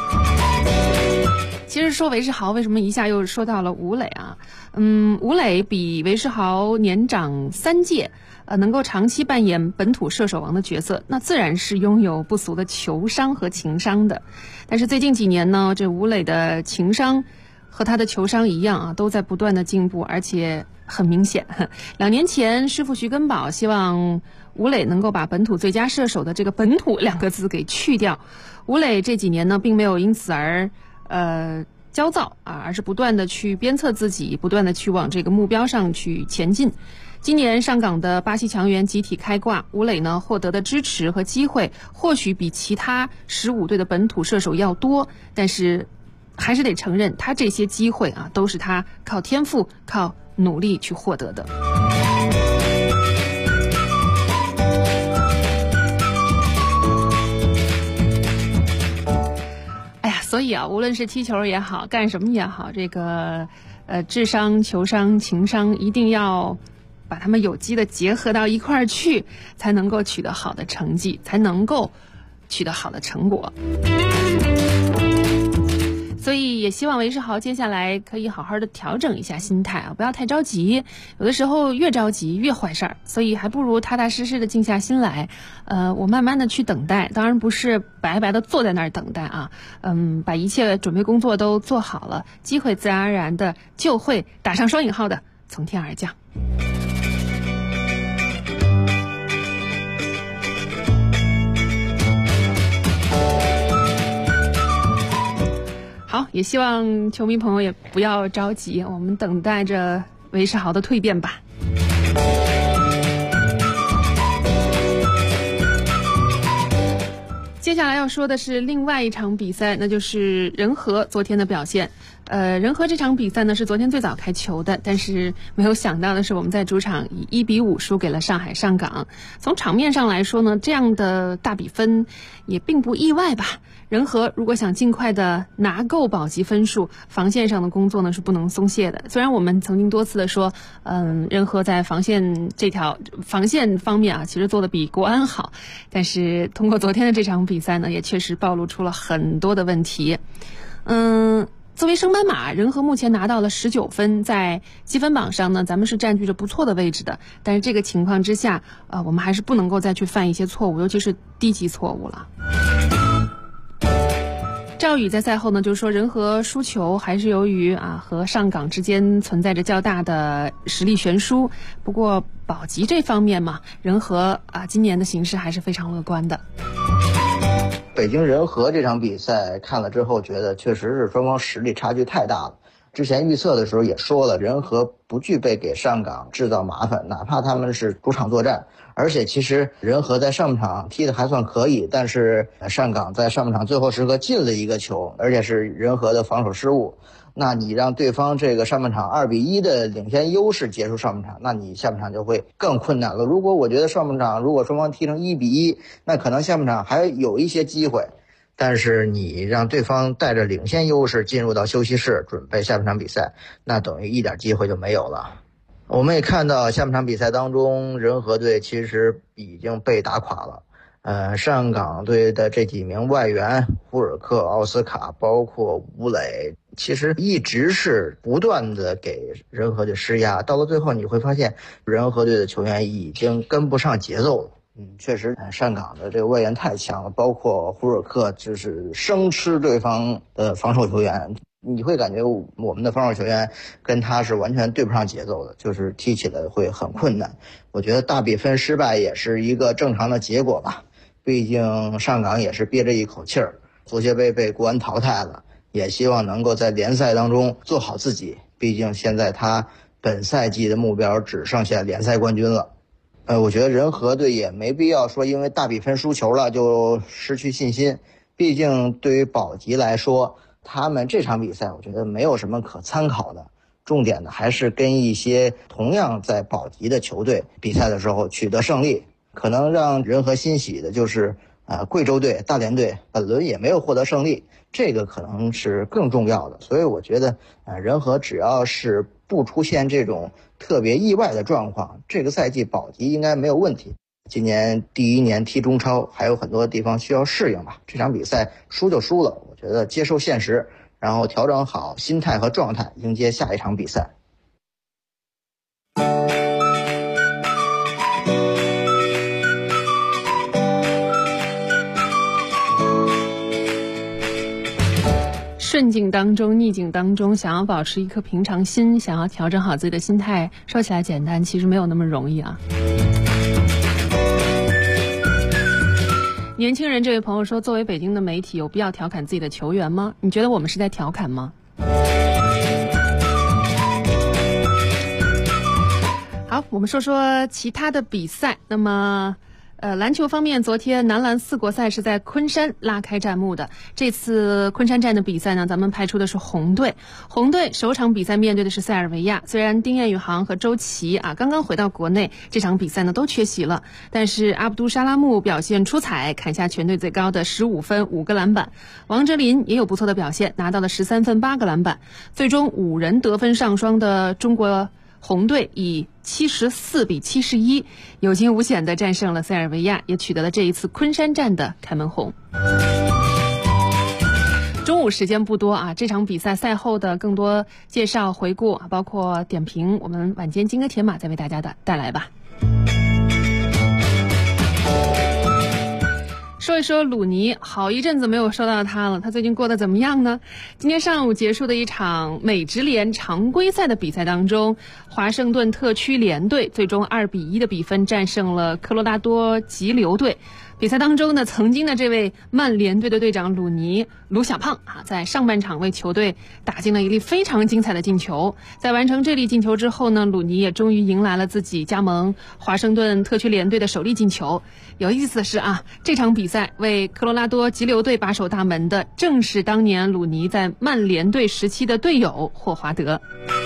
S4: 其实说韦世豪，为什么一下又说到了吴磊啊？吴磊比韦世豪年长3届，能够长期扮演本土射手王的角色，那自然是拥有不俗的球商和情商的。但是最近几年呢，这吴磊的情商和他的球商一样啊，都在不断的进步，而且很明显。2年前，师傅徐根宝希望吴磊能够把本土最佳射手的这个本土2个字给去掉。吴磊这几年呢，并没有因此而焦躁啊，而是不断的去鞭策自己，不断的去往这个目标上去前进。今年上港的巴西强援集体开挂，吴磊呢获得的支持和机会或许比其他15队的本土射手要多，但是还是得承认，他这些机会啊，都是他靠天赋、靠努力去获得的。所以啊，无论是踢球也好，干什么也好，这个智商、球商、情商一定要把它们有机的结合到一块儿去，才能够取得好的成绩，才能够取得好的成果。 所以也希望韦世豪接下来可以好好的调整一下心态啊，不要太着急，有的时候越着急越坏事儿，所以还不如踏踏实实的静下心来，我慢慢的去等待，当然不是白白的坐在那儿等待啊，把一切准备工作都做好了，机会自然而然的就会打上双引号的从天而降。好，也希望球迷朋友也不要着急，我们等待着韦世豪的蜕变吧。接下来要说的是另外一场比赛，那就是人和昨天的表现。人和这场比赛呢是昨天最早开球的，但是没有想到的是我们在主场以1-5输给了上海上港。从场面上来说呢，这样的大比分也并不意外吧。人和如果想尽快的拿够保级分数，防线上的工作呢是不能松懈的。虽然我们曾经多次的说，人和在防线方面啊，其实做的比国安好，但是通过昨天的这场比赛呢，也确实暴露出了很多的问题。作为升班马，人和目前拿到了19分，在积分榜上呢，咱们是占据着不错的位置的。但是这个情况之下，我们还是不能够再去犯一些错误，尤其是低级错误了。赵宇在赛后呢就说，人和输球还是由于和上港之间存在着较大的实力悬殊。不过保级这方面嘛，人和今年的形势还是非常乐观的。
S5: 北京人和这场比赛看了之后，觉得确实是双方实力差距太大了。之前预测的时候也说了，人和不具备给上港制造麻烦，哪怕他们是主场作战。而且其实人和在上半场踢得还算可以，但是上港在上半场最后时刻进了一个球，而且是人和的防守失误。那你让对方这个上半场2-1的领先优势结束上半场，那你下半场就会更困难了。如果我觉得上半场如果双方踢成1-1，那可能下半场还有一些机会。但是你让对方带着领先优势进入到休息室准备下半场比赛，那等于一点机会就没有了。我们也看到下半场比赛当中，人和队其实已经被打垮了。上港队的这几名外援胡尔克、奥斯卡包括吴磊，其实一直是不断的给人和队施压，到了最后你会发现人和队的球员已经跟不上节奏了。确实上港的这个外援太强了，包括胡尔克就是生吃对方的防守球员，你会感觉我们的防守球员跟他是完全对不上节奏的，就是踢起来会很困难。我觉得大比分失败也是一个正常的结果吧，毕竟上港也是憋着一口气儿，足协杯被国安淘汰了，也希望能够在联赛当中做好自己，毕竟现在他本赛季的目标只剩下联赛冠军了。我觉得人和队也没必要说因为大比分输球了就失去信心，毕竟对于保级来说，他们这场比赛我觉得没有什么可参考的，重点的还是跟一些同样在保级的球队比赛的时候取得胜利。可能让人和欣喜的就是贵州队、大连队本轮也没有获得胜利，这个可能是更重要的。所以我觉得人和只要是不出现这种特别意外的状况，这个赛季保级应该没有问题。今年第一年踢中超，还有很多地方需要适应吧。这场比赛输就输了，我觉得接受现实，然后调整好心态和状态，迎接下一场比赛。
S4: 顺境当中、逆境当中，想要保持一颗平常心，想要调整好自己的心态，说起来简单，其实没有那么容易啊。年轻人这位朋友说，作为北京的媒体，有必要调侃自己的球员吗？你觉得我们是在调侃吗？好，我们说说其他的比赛。那么篮球方面，昨天男篮4国赛是在昆山拉开战幕的。这次昆山站的比赛呢，咱们派出的是红队。红队首场比赛面对的是塞尔维亚。虽然丁彦雨航和周琦刚刚回到国内，这场比赛呢都缺席了，但是阿卜杜沙拉木表现出彩，砍下全队最高的15分5个篮板。王哲林也有不错的表现，拿到了13分8个篮板。最终5人得分上双的中国红队以74-71有惊无险地战胜了塞尔维亚，也取得了这一次昆山站的开门红。中午午时间不多啊，这场比赛赛后的更多介绍回顾，包括点评，我们晚间金戈铁马再为大家带来吧。说一说鲁尼，好一阵子没有说到他了，他最近过得怎么样呢？今天上午结束的一场美职联常规赛的比赛当中，华盛顿特区联队最终2-1的比分战胜了科罗拉多急流队。比赛当中呢，曾经的这位曼联队的队长卢小胖在上半场为球队打进了一粒非常精彩的进球。在完成这粒进球之后呢，鲁尼也终于迎来了自己加盟华盛顿特区联队的首粒进球。有意思的是这场比赛为科罗拉多急流队把守大门的正是当年鲁尼在曼联队时期的队友霍华德。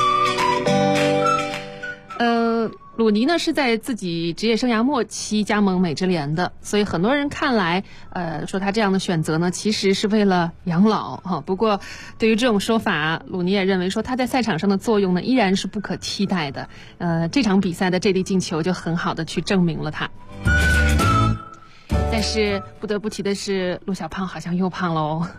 S4: 鲁尼呢是在自己职业生涯末期加盟美职联的，所以很多人看来说他这样的选择呢其实是为了养老不过对于这种说法，鲁尼也认为说他在赛场上的作用呢依然是不可替代的。这场比赛的这粒进球就很好的去证明了他。但是不得不提的是，陆小胖好像又胖了哦。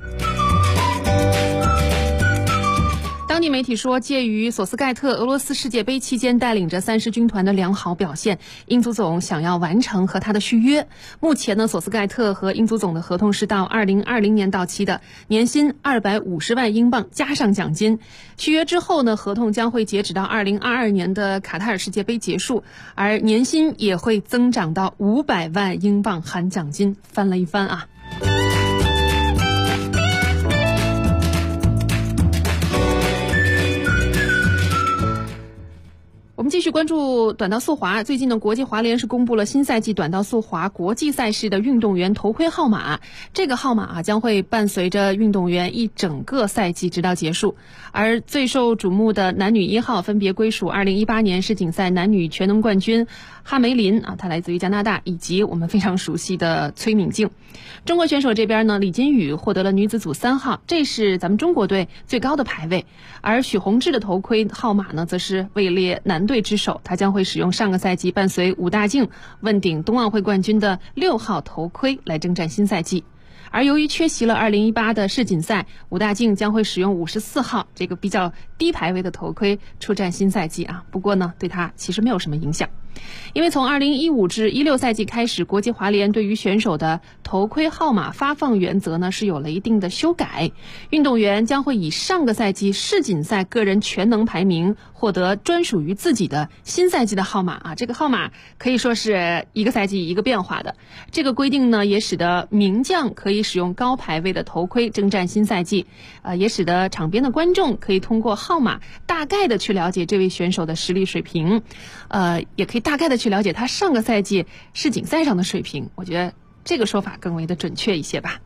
S4: 当地媒体说，介于索斯盖特俄罗斯世界杯期间带领着30军团的良好表现，英足总想要完成和他的续约。目前呢，索斯盖特和英足总的合同是到2020年到期的，年薪250万英镑加上奖金。续约之后呢，合同将会截止到2022年的卡塔尔世界杯结束，而年薪也会增长到500万英镑含奖金，翻了一番啊。我们继续关注短道速滑。最近呢，国际滑联是公布了新赛季短道速滑国际赛事的运动员头盔号码。这个号码将会伴随着运动员一整个赛季直到结束。而最受瞩目的男女1号分别归属2018年世锦赛男女全能冠军哈梅林他来自于加拿大，以及我们非常熟悉的崔敏静。中国选手这边呢，李金宇获得了女子组3号，这是咱们中国队最高的排位。而许宏志的头盔号码呢，则是位列男队之首，他将会使用上个赛季伴随武大靖问鼎冬奥会冠军的6号头盔来征战新赛季。而由于缺席了2018的世锦赛，武大靖将会使用54号这个比较低排位的头盔出战新赛季不过呢，对他其实没有什么影响。因为从2015至16赛季开始，国际滑联对于选手的头盔号码发放原则呢是有了一定的修改。运动员将会以上个赛季世锦赛个人全能排名获得专属于自己的新赛季的号码这个号码可以说是一个赛季一个变化的。这个规定呢，也使得名将可以使用高排位的头盔征战新赛季，也使得场边的观众可以通过号码大概的去了解这位选手的实力水平，也可以大概的去了解他上个赛季世锦赛上的水平。我觉得这个说法更为的准确一些吧。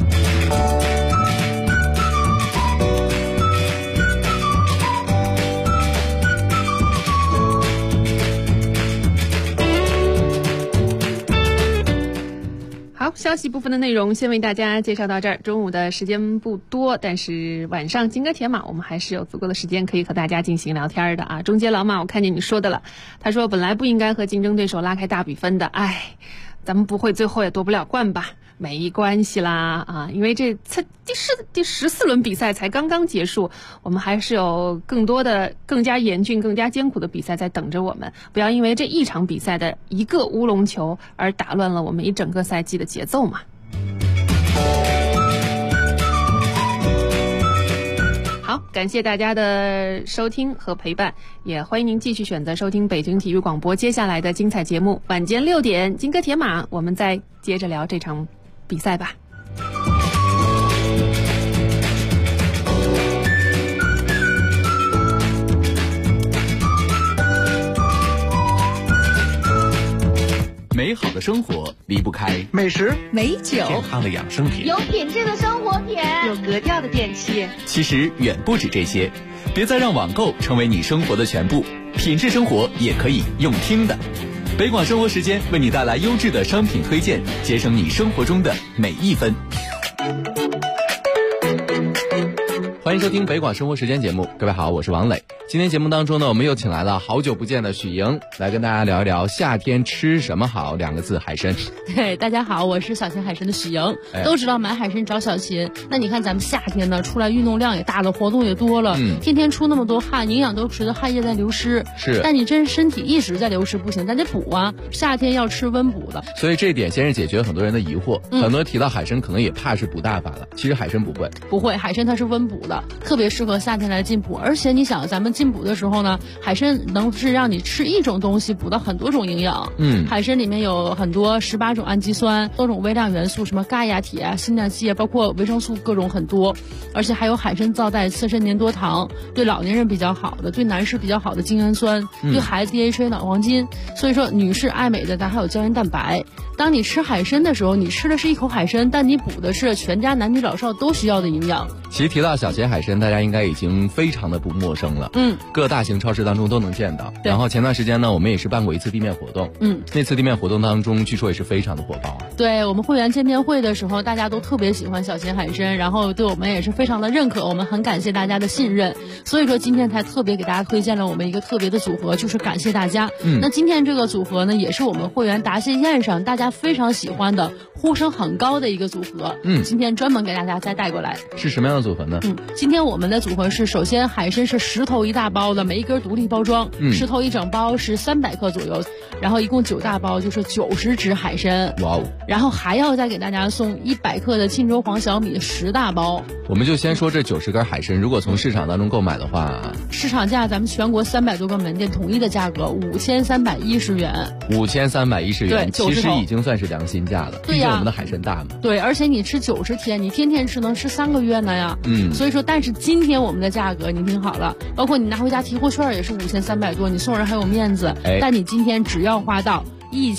S4: 好，消息部分的内容先为大家介绍到这儿。中午的时间不多，但是晚上金戈铁马我们还是有足够的时间可以和大家进行聊天的中街老马，我看见你说的了，他说本来不应该和竞争对手拉开大比分的，咱们不会最后也夺不了冠吧？没关系啦因为这第14轮比赛才刚刚结束，我们还是有更多的更加严峻更加艰苦的比赛在等着我们，不要因为这一场比赛的一个乌龙球而打乱了我们一整个赛季的节奏嘛。好，感谢大家的收听和陪伴，也欢迎您继续选择收听北京体育广播接下来的精彩节目。晚间6点金戈铁马，我们再接着聊这场比赛吧。
S14: 美好的生活离不开
S15: 美食、
S7: 美酒、
S14: 健康的养生品、
S16: 有品质的生活品、
S17: 有格调的电器。
S14: 其实远不止这些，别再让网购成为你生活的全部，品质生活也可以用听的。北广生活时间为你带来优质的商品推荐，节省你生活中的每一分。
S18: 欢迎收听北广生活时间节目，各位好，我是王磊。
S15: 今天节目当中呢，我们又请来了好久不见的许莹，来跟大家聊一聊夏天吃什么好2个字，海参。
S16: 对，大家好，我是小秦海参的许莹。都知道买海参找小秦，那你看咱们夏天呢，出来运动量也大了，活动也多了，天天出那么多汗，营养都随着汗液在流失。
S15: 是，
S16: 但你真身体一直在流失不行，咱得补啊。夏天要吃温补的，
S15: 所以这一点先是解决很多人的疑惑。很多人提到海参，可能也怕是补大发了，其实海参不会，海参它是温补的，特别适合夏天来进补。而且你想，咱们进补的时候呢，海参能是让你吃一种东西补到很多种营养。海参里面有很多18种氨基酸，多种微量元素，什么钙呀、铁啊、锌啊、硒啊，包括维生素各种很多。而且还有海参皂带刺身粘多糖，对老年人比较好的，对男士比较好的精氨酸，对孩子 DHA 脑黄金。所以说女士爱美的，咱还有胶原蛋白。当你吃海参的时候，你吃的是一口海参，但你补的是全家男女老少都需要的营养。其实提到小秦海参，大家应该已经非常的不陌生了。各大型超市当中都能见到。然后前段时间呢，我们也是办过一次地面活动。那次地面活动当中，据说也是非常的火爆。
S16: 对，我们会员见面会的时候，大家都特别喜欢小秦海参，然后对我们也是非常的认可，我们很感谢大家的信任。所以说今天才特别给大家推荐了我们一个特别的组合，就是感谢大家。那今天这个组合呢，也是我们会员答谢宴上大家非常喜欢的、呼声很高的一个组合。今天专门给大家再带过来。
S15: 是什么样的组合呢？
S16: 今天我们的组合是，首先海参是10头1大包的，每一根独立包装，10头1整包是300克左右，然后一共9大包就是90只海参。
S15: 哇哦！
S16: 然后还要再给大家送100克的沁州黄小米10大包。
S15: 我们就先说这90根海参，如果从市场当中购买的话，
S16: 市场价咱们全国300多个门店统一的价格5310元。
S15: 5310元，
S16: 对，
S15: 其实已经算是良心价了。
S16: 对呀，
S15: 毕竟我们的海参大嘛。
S16: 对，而且你吃90天，你天天吃能吃3个月呢呀。所以说，但是今天我们的价格你听好了，包括你拿回家提货券也是5300多，你送人还有面子。但你今天只要花到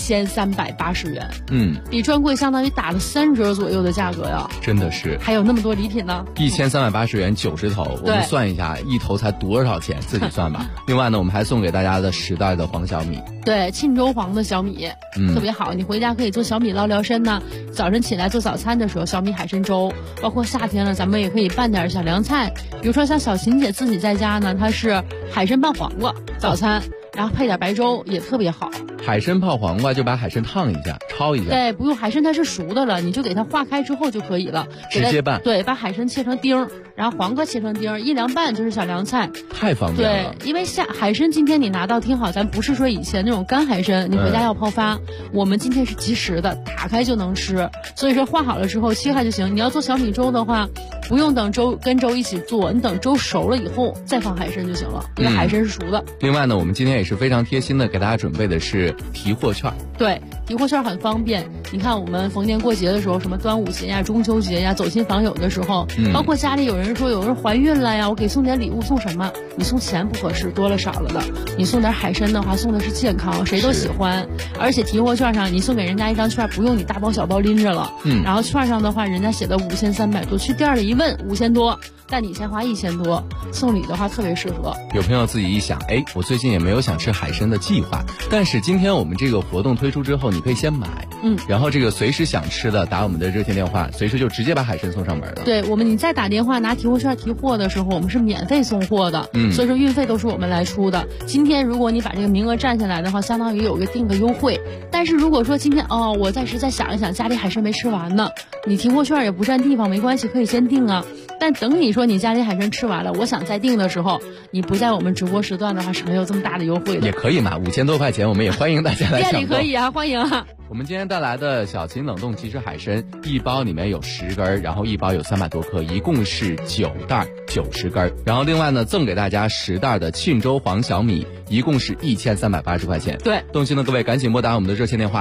S16: 1380元，比专柜相当于打了3折左右的价格呀，
S15: 真的是。
S16: 还有那么多礼品呢
S15: ，1380元90头，我们算一下一头才多少钱，自己算吧。另外呢，我们还送给大家的10袋的黄小米，
S16: 对，沁州黄的小米，特别好，你回家可以做小米捞参呢。早晨起来做早餐的时候，小米海参粥，包括夏天了，咱们也可以拌点小凉菜，比如说像小秦姐自己在家呢，她是海参拌黄瓜早餐。然后配点白粥也特别好。
S15: 海参泡黄瓜就把海参烫一下，焯一下。
S16: 对，不用，海参它是熟的了，你就给它化开之后就可以了，
S15: 直接拌。
S16: 对，把海参切成丁，然后黄瓜切成丁，一凉拌就是小凉菜，
S15: 太方便了。
S16: 对，因为海参今天你拿到，听好，咱不是说以前那种干海参，你回家要泡发，我们今天是即食的，打开就能吃。所以说化好了之后切开就行。你要做小米粥的话，不用等粥跟粥一起做，你等粥熟了以后再放海参就行了，因为海参是熟的。
S15: 另外呢，我们今天也是非常贴心的给大家准备的是提货券。
S16: 对，提货券很方便。你看我们逢年过节的时候，什么端午节呀、中秋节呀，走亲访友的时候，包括家里有人说有人怀孕了呀，我给送点礼物，送什么？你送钱不合适，多了少了的。你送点海参的话，送的是健康，谁都喜欢。而且提货券上你送给人家一张券，不用你大包小包拎着了。然后券上的话，人家写的5300多，去店里一问5000多。但你先花1000多，送礼的话特别适合。
S15: 有朋友自己一想，哎，我最近也没有想吃海参的计划，但是今天我们这个活动推出之后，你可以先买，然后这个随时想吃的打我们的热线电话，随时就直接把海参送上门了。
S16: 对，你再打电话拿提货券提货的时候，我们是免费送货的，所以说运费都是我们来出的。今天如果你把这个名额占下来的话，相当于有个定个优惠。但是如果说今天我暂时再想一想，家里海参没吃完呢，你提货券也不占地方，没关系，可以先定啊。但等你说你家里海参吃完了，我想再订的时候，你不在我们直播时段的话是没有这么大的优惠的。
S15: 也可以嘛，5000多块钱，我们也欢迎大家来抢购。
S16: 店里可以啊，欢迎啊。
S15: 我们今天带来的小秦冷冻即食海参，一包里面有10根，然后一包有300多克，一共是9袋90根。然后另外呢，赠给大家10袋的沁州黄小米，一共是1380块钱。
S16: 对，
S15: 动心的各位赶紧拨打我们的热线电话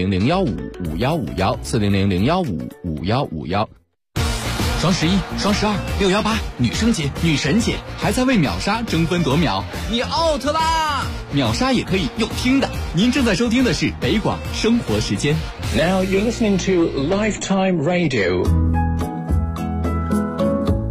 S15: 400-015-5151，400-015-5151。
S14: 双11、双12、618，女生节、女神节，还在为秒杀争分夺秒，你 out 啦！秒杀也可以用听的。您正在收听的是北广生活时间。
S18: Now you're listening to Lifetime Radio。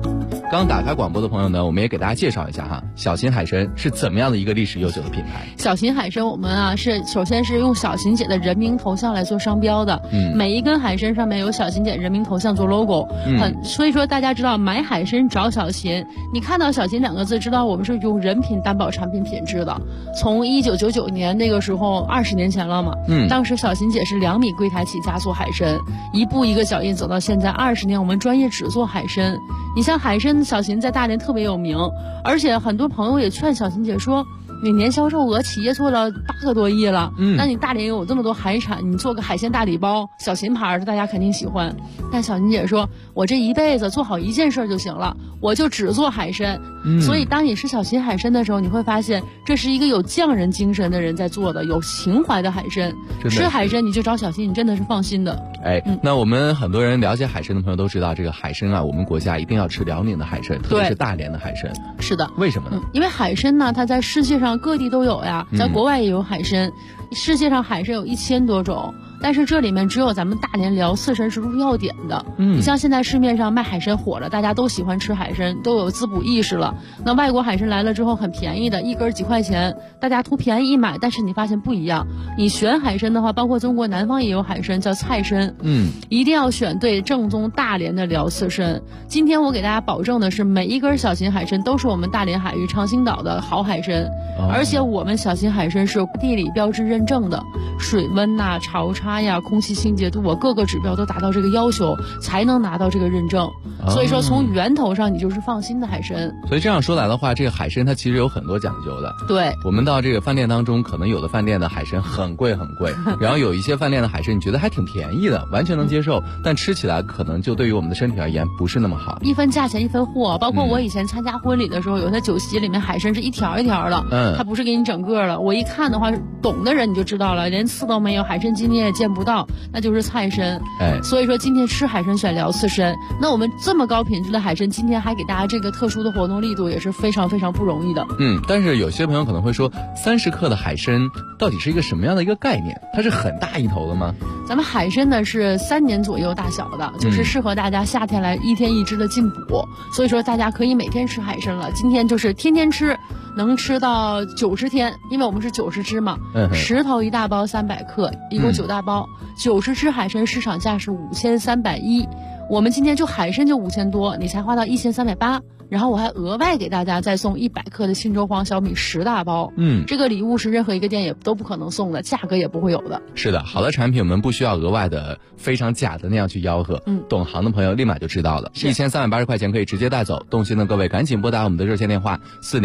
S14: 刚打开广播的朋友呢，我们也给大家介绍一下哈，小秦海参是怎么样的一个历史悠久的品牌。
S16: 小秦海参我们啊是首先是用小秦姐的人名头像来做商标的，每一根海参上面有小秦姐人名头像做 logo，所以说大家知道买海参找小秦，你看到小秦2个字，知道我们是用人品担保产品品质的。从1999年那个时候20年前了嘛，当时小秦姐是2米柜台起家做海参，一步一个脚印走到现在20年，我们专业只做海参。你像海参，小秦在大连特别有名，而且很多朋友也劝小秦姐说，你年销售额企业做了8个多亿了，那你大连有这么多海产，你做个海鲜大礼包，小秦牌的大家肯定喜欢。但小秦姐说，我这一辈子做好一件事就行了，我就只做海参。所以当你吃小秦海参的时候，你会发现这是一个有匠人精神的人在做的，有情怀的海参。吃海参你就找小秦，你真的是放心的。
S14: 那我们很多人了解海参的朋友都知道，这个海参啊，我们国家一定要吃辽宁的海参，特别是大连的海参。
S16: 是的。
S14: 为什么呢？
S16: 因为海参呢，它在世界上各地都有呀，在国外也有海参，世界上海参有1000多种，但是这里面只有咱们大连辽刺参是入药典的。你像现在市面上卖海参火了，大家都喜欢吃海参，都有滋补意识了。那外国海参来了之后很便宜的，一根几块钱，大家图便宜一买，但是你发现不一样。你选海参的话，包括中国南方也有海参叫菜参，一定要选对正宗大连的辽刺参。今天我给大家保证的是，每一根小秦海参都是我们大连海域长兴岛的好海参，而且我们小秦海参是地理标志认证的，水温呐、潮差呀、空气清洁度，我各个指标都达到这个要求，才能拿到这个认证。所以说从源头上你就是放心的海参。
S14: 所以这样说来的话，这个海参它其实有很多讲究的。
S16: 对，
S14: 我们到这个饭店当中，可能有的饭店的海参很贵很贵，然后有一些饭店的海参你觉得还挺便宜的，完全能接受，但吃起来可能就对于我们的身体而言不是那么好。
S16: 一分价钱一分货，包括我以前参加婚礼的时候，有些酒席里面海参是一条一条的，它不是给你整个的。我一看的话，懂的人你就知道了，连刺都没有，海参筋你也见不到，那就是菜参。所以说今天吃海参选辽刺参，那我们这么高品质的海参，今天还给大家这个特殊的活动力度，也是非常非常不容易的。
S14: 但是有些朋友可能会说，30克的海参到底是一个什么样的一个概念？它是很大一头的吗？
S16: 咱们海参呢是3年左右大小的，就是适合大家夏天来1天1只的进补，所以说大家可以每天吃海参了。今天就是天天吃，能吃到90天，因为我们是90只嘛，10头1大包300克，一共9大包，90只海参市场价是5310，我们今天就海参就5000多，你才花到1380。然后我还额外给大家再送100克的新洲黄小米10大包，这个礼物是任何一个店也都不可能送的，价格也不会有的。
S14: 是的，好的产品我们不需要额外的非常假的那样去吆喝，懂行的朋友立马就知道了。1380块钱可以直接带走，动心的各位赶紧拨打我们的热线电话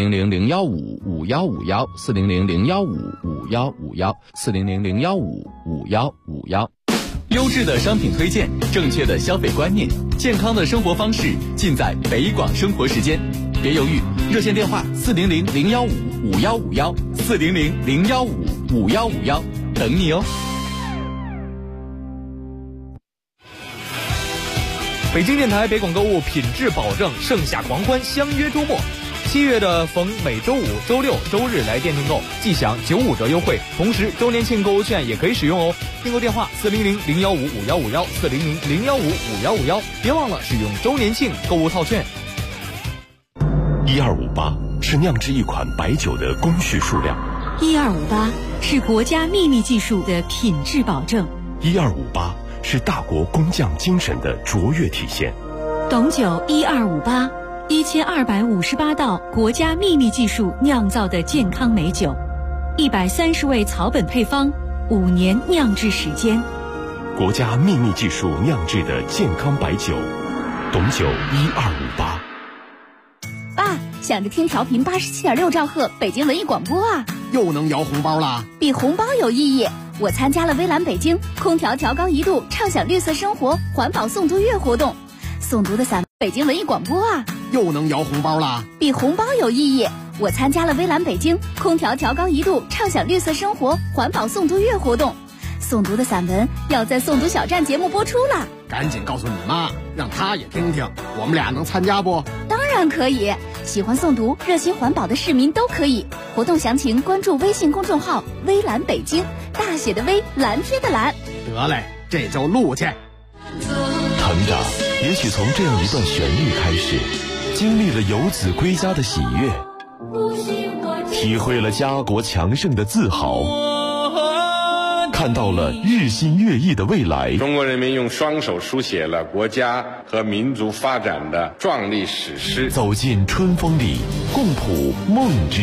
S14: 400-015-5151，400-015-5151，400-015-5151。
S2: 优质的商品推荐，正确的消费观念，健康的生活方式，尽在北广生活时间。别犹豫，热线电话400-015-5151，400-015-5151，等你哦。
S18: 北京电台北广购物品质保证，盛夏狂欢相约周末。7月的逢每周五、周六、周日来店订购，即享95折优惠，同时周年庆购物券也可以使用哦。订购电话400-015-5151，400-015-5151，别忘了使用周年庆购物套券。
S2: 1258是酿制一款白酒的工序数量
S7: ，1258是国家秘密技术的品质保证
S2: ，1258是大国工匠精神的卓越体现。
S7: 董酒1258，1258道国家秘密技术酿造的健康美酒，130味草本配方，5年酿制时间，
S2: 国家秘密技术酿制的健康白酒，董酒1258。
S9: 爸，想着听调频87.6兆赫北京文艺广播啊，
S19: 又能摇红包啦！
S9: 比红包有意义。我参加了微蓝北京空调调高1度畅享绿色生活环保诵读月活动，诵读的散北京文艺广播啊，
S19: 又能摇红包啦！
S9: 比红包有意义。我参加了微蓝北京空调调高1度畅享绿色生活环保诵读月活动，诵读的散文要在诵读小站节目播出了，
S19: 赶紧告诉你妈，让她也听听，我们俩能参加不？
S9: 当然可以，喜欢诵读热心环保的市民都可以。活动详情关注微信公众号微蓝北京，大写的微，蓝天的蓝。
S19: 得嘞，这就录去。
S2: 成长也许从这样一段旋律开始， 经历了游子归家的喜悦，体会了家国强盛的自豪，看到了日新月异的未来。
S8: 中国人民用双手书写了国家和民族发展的壮丽史诗。
S2: 走进春风里，共谱梦之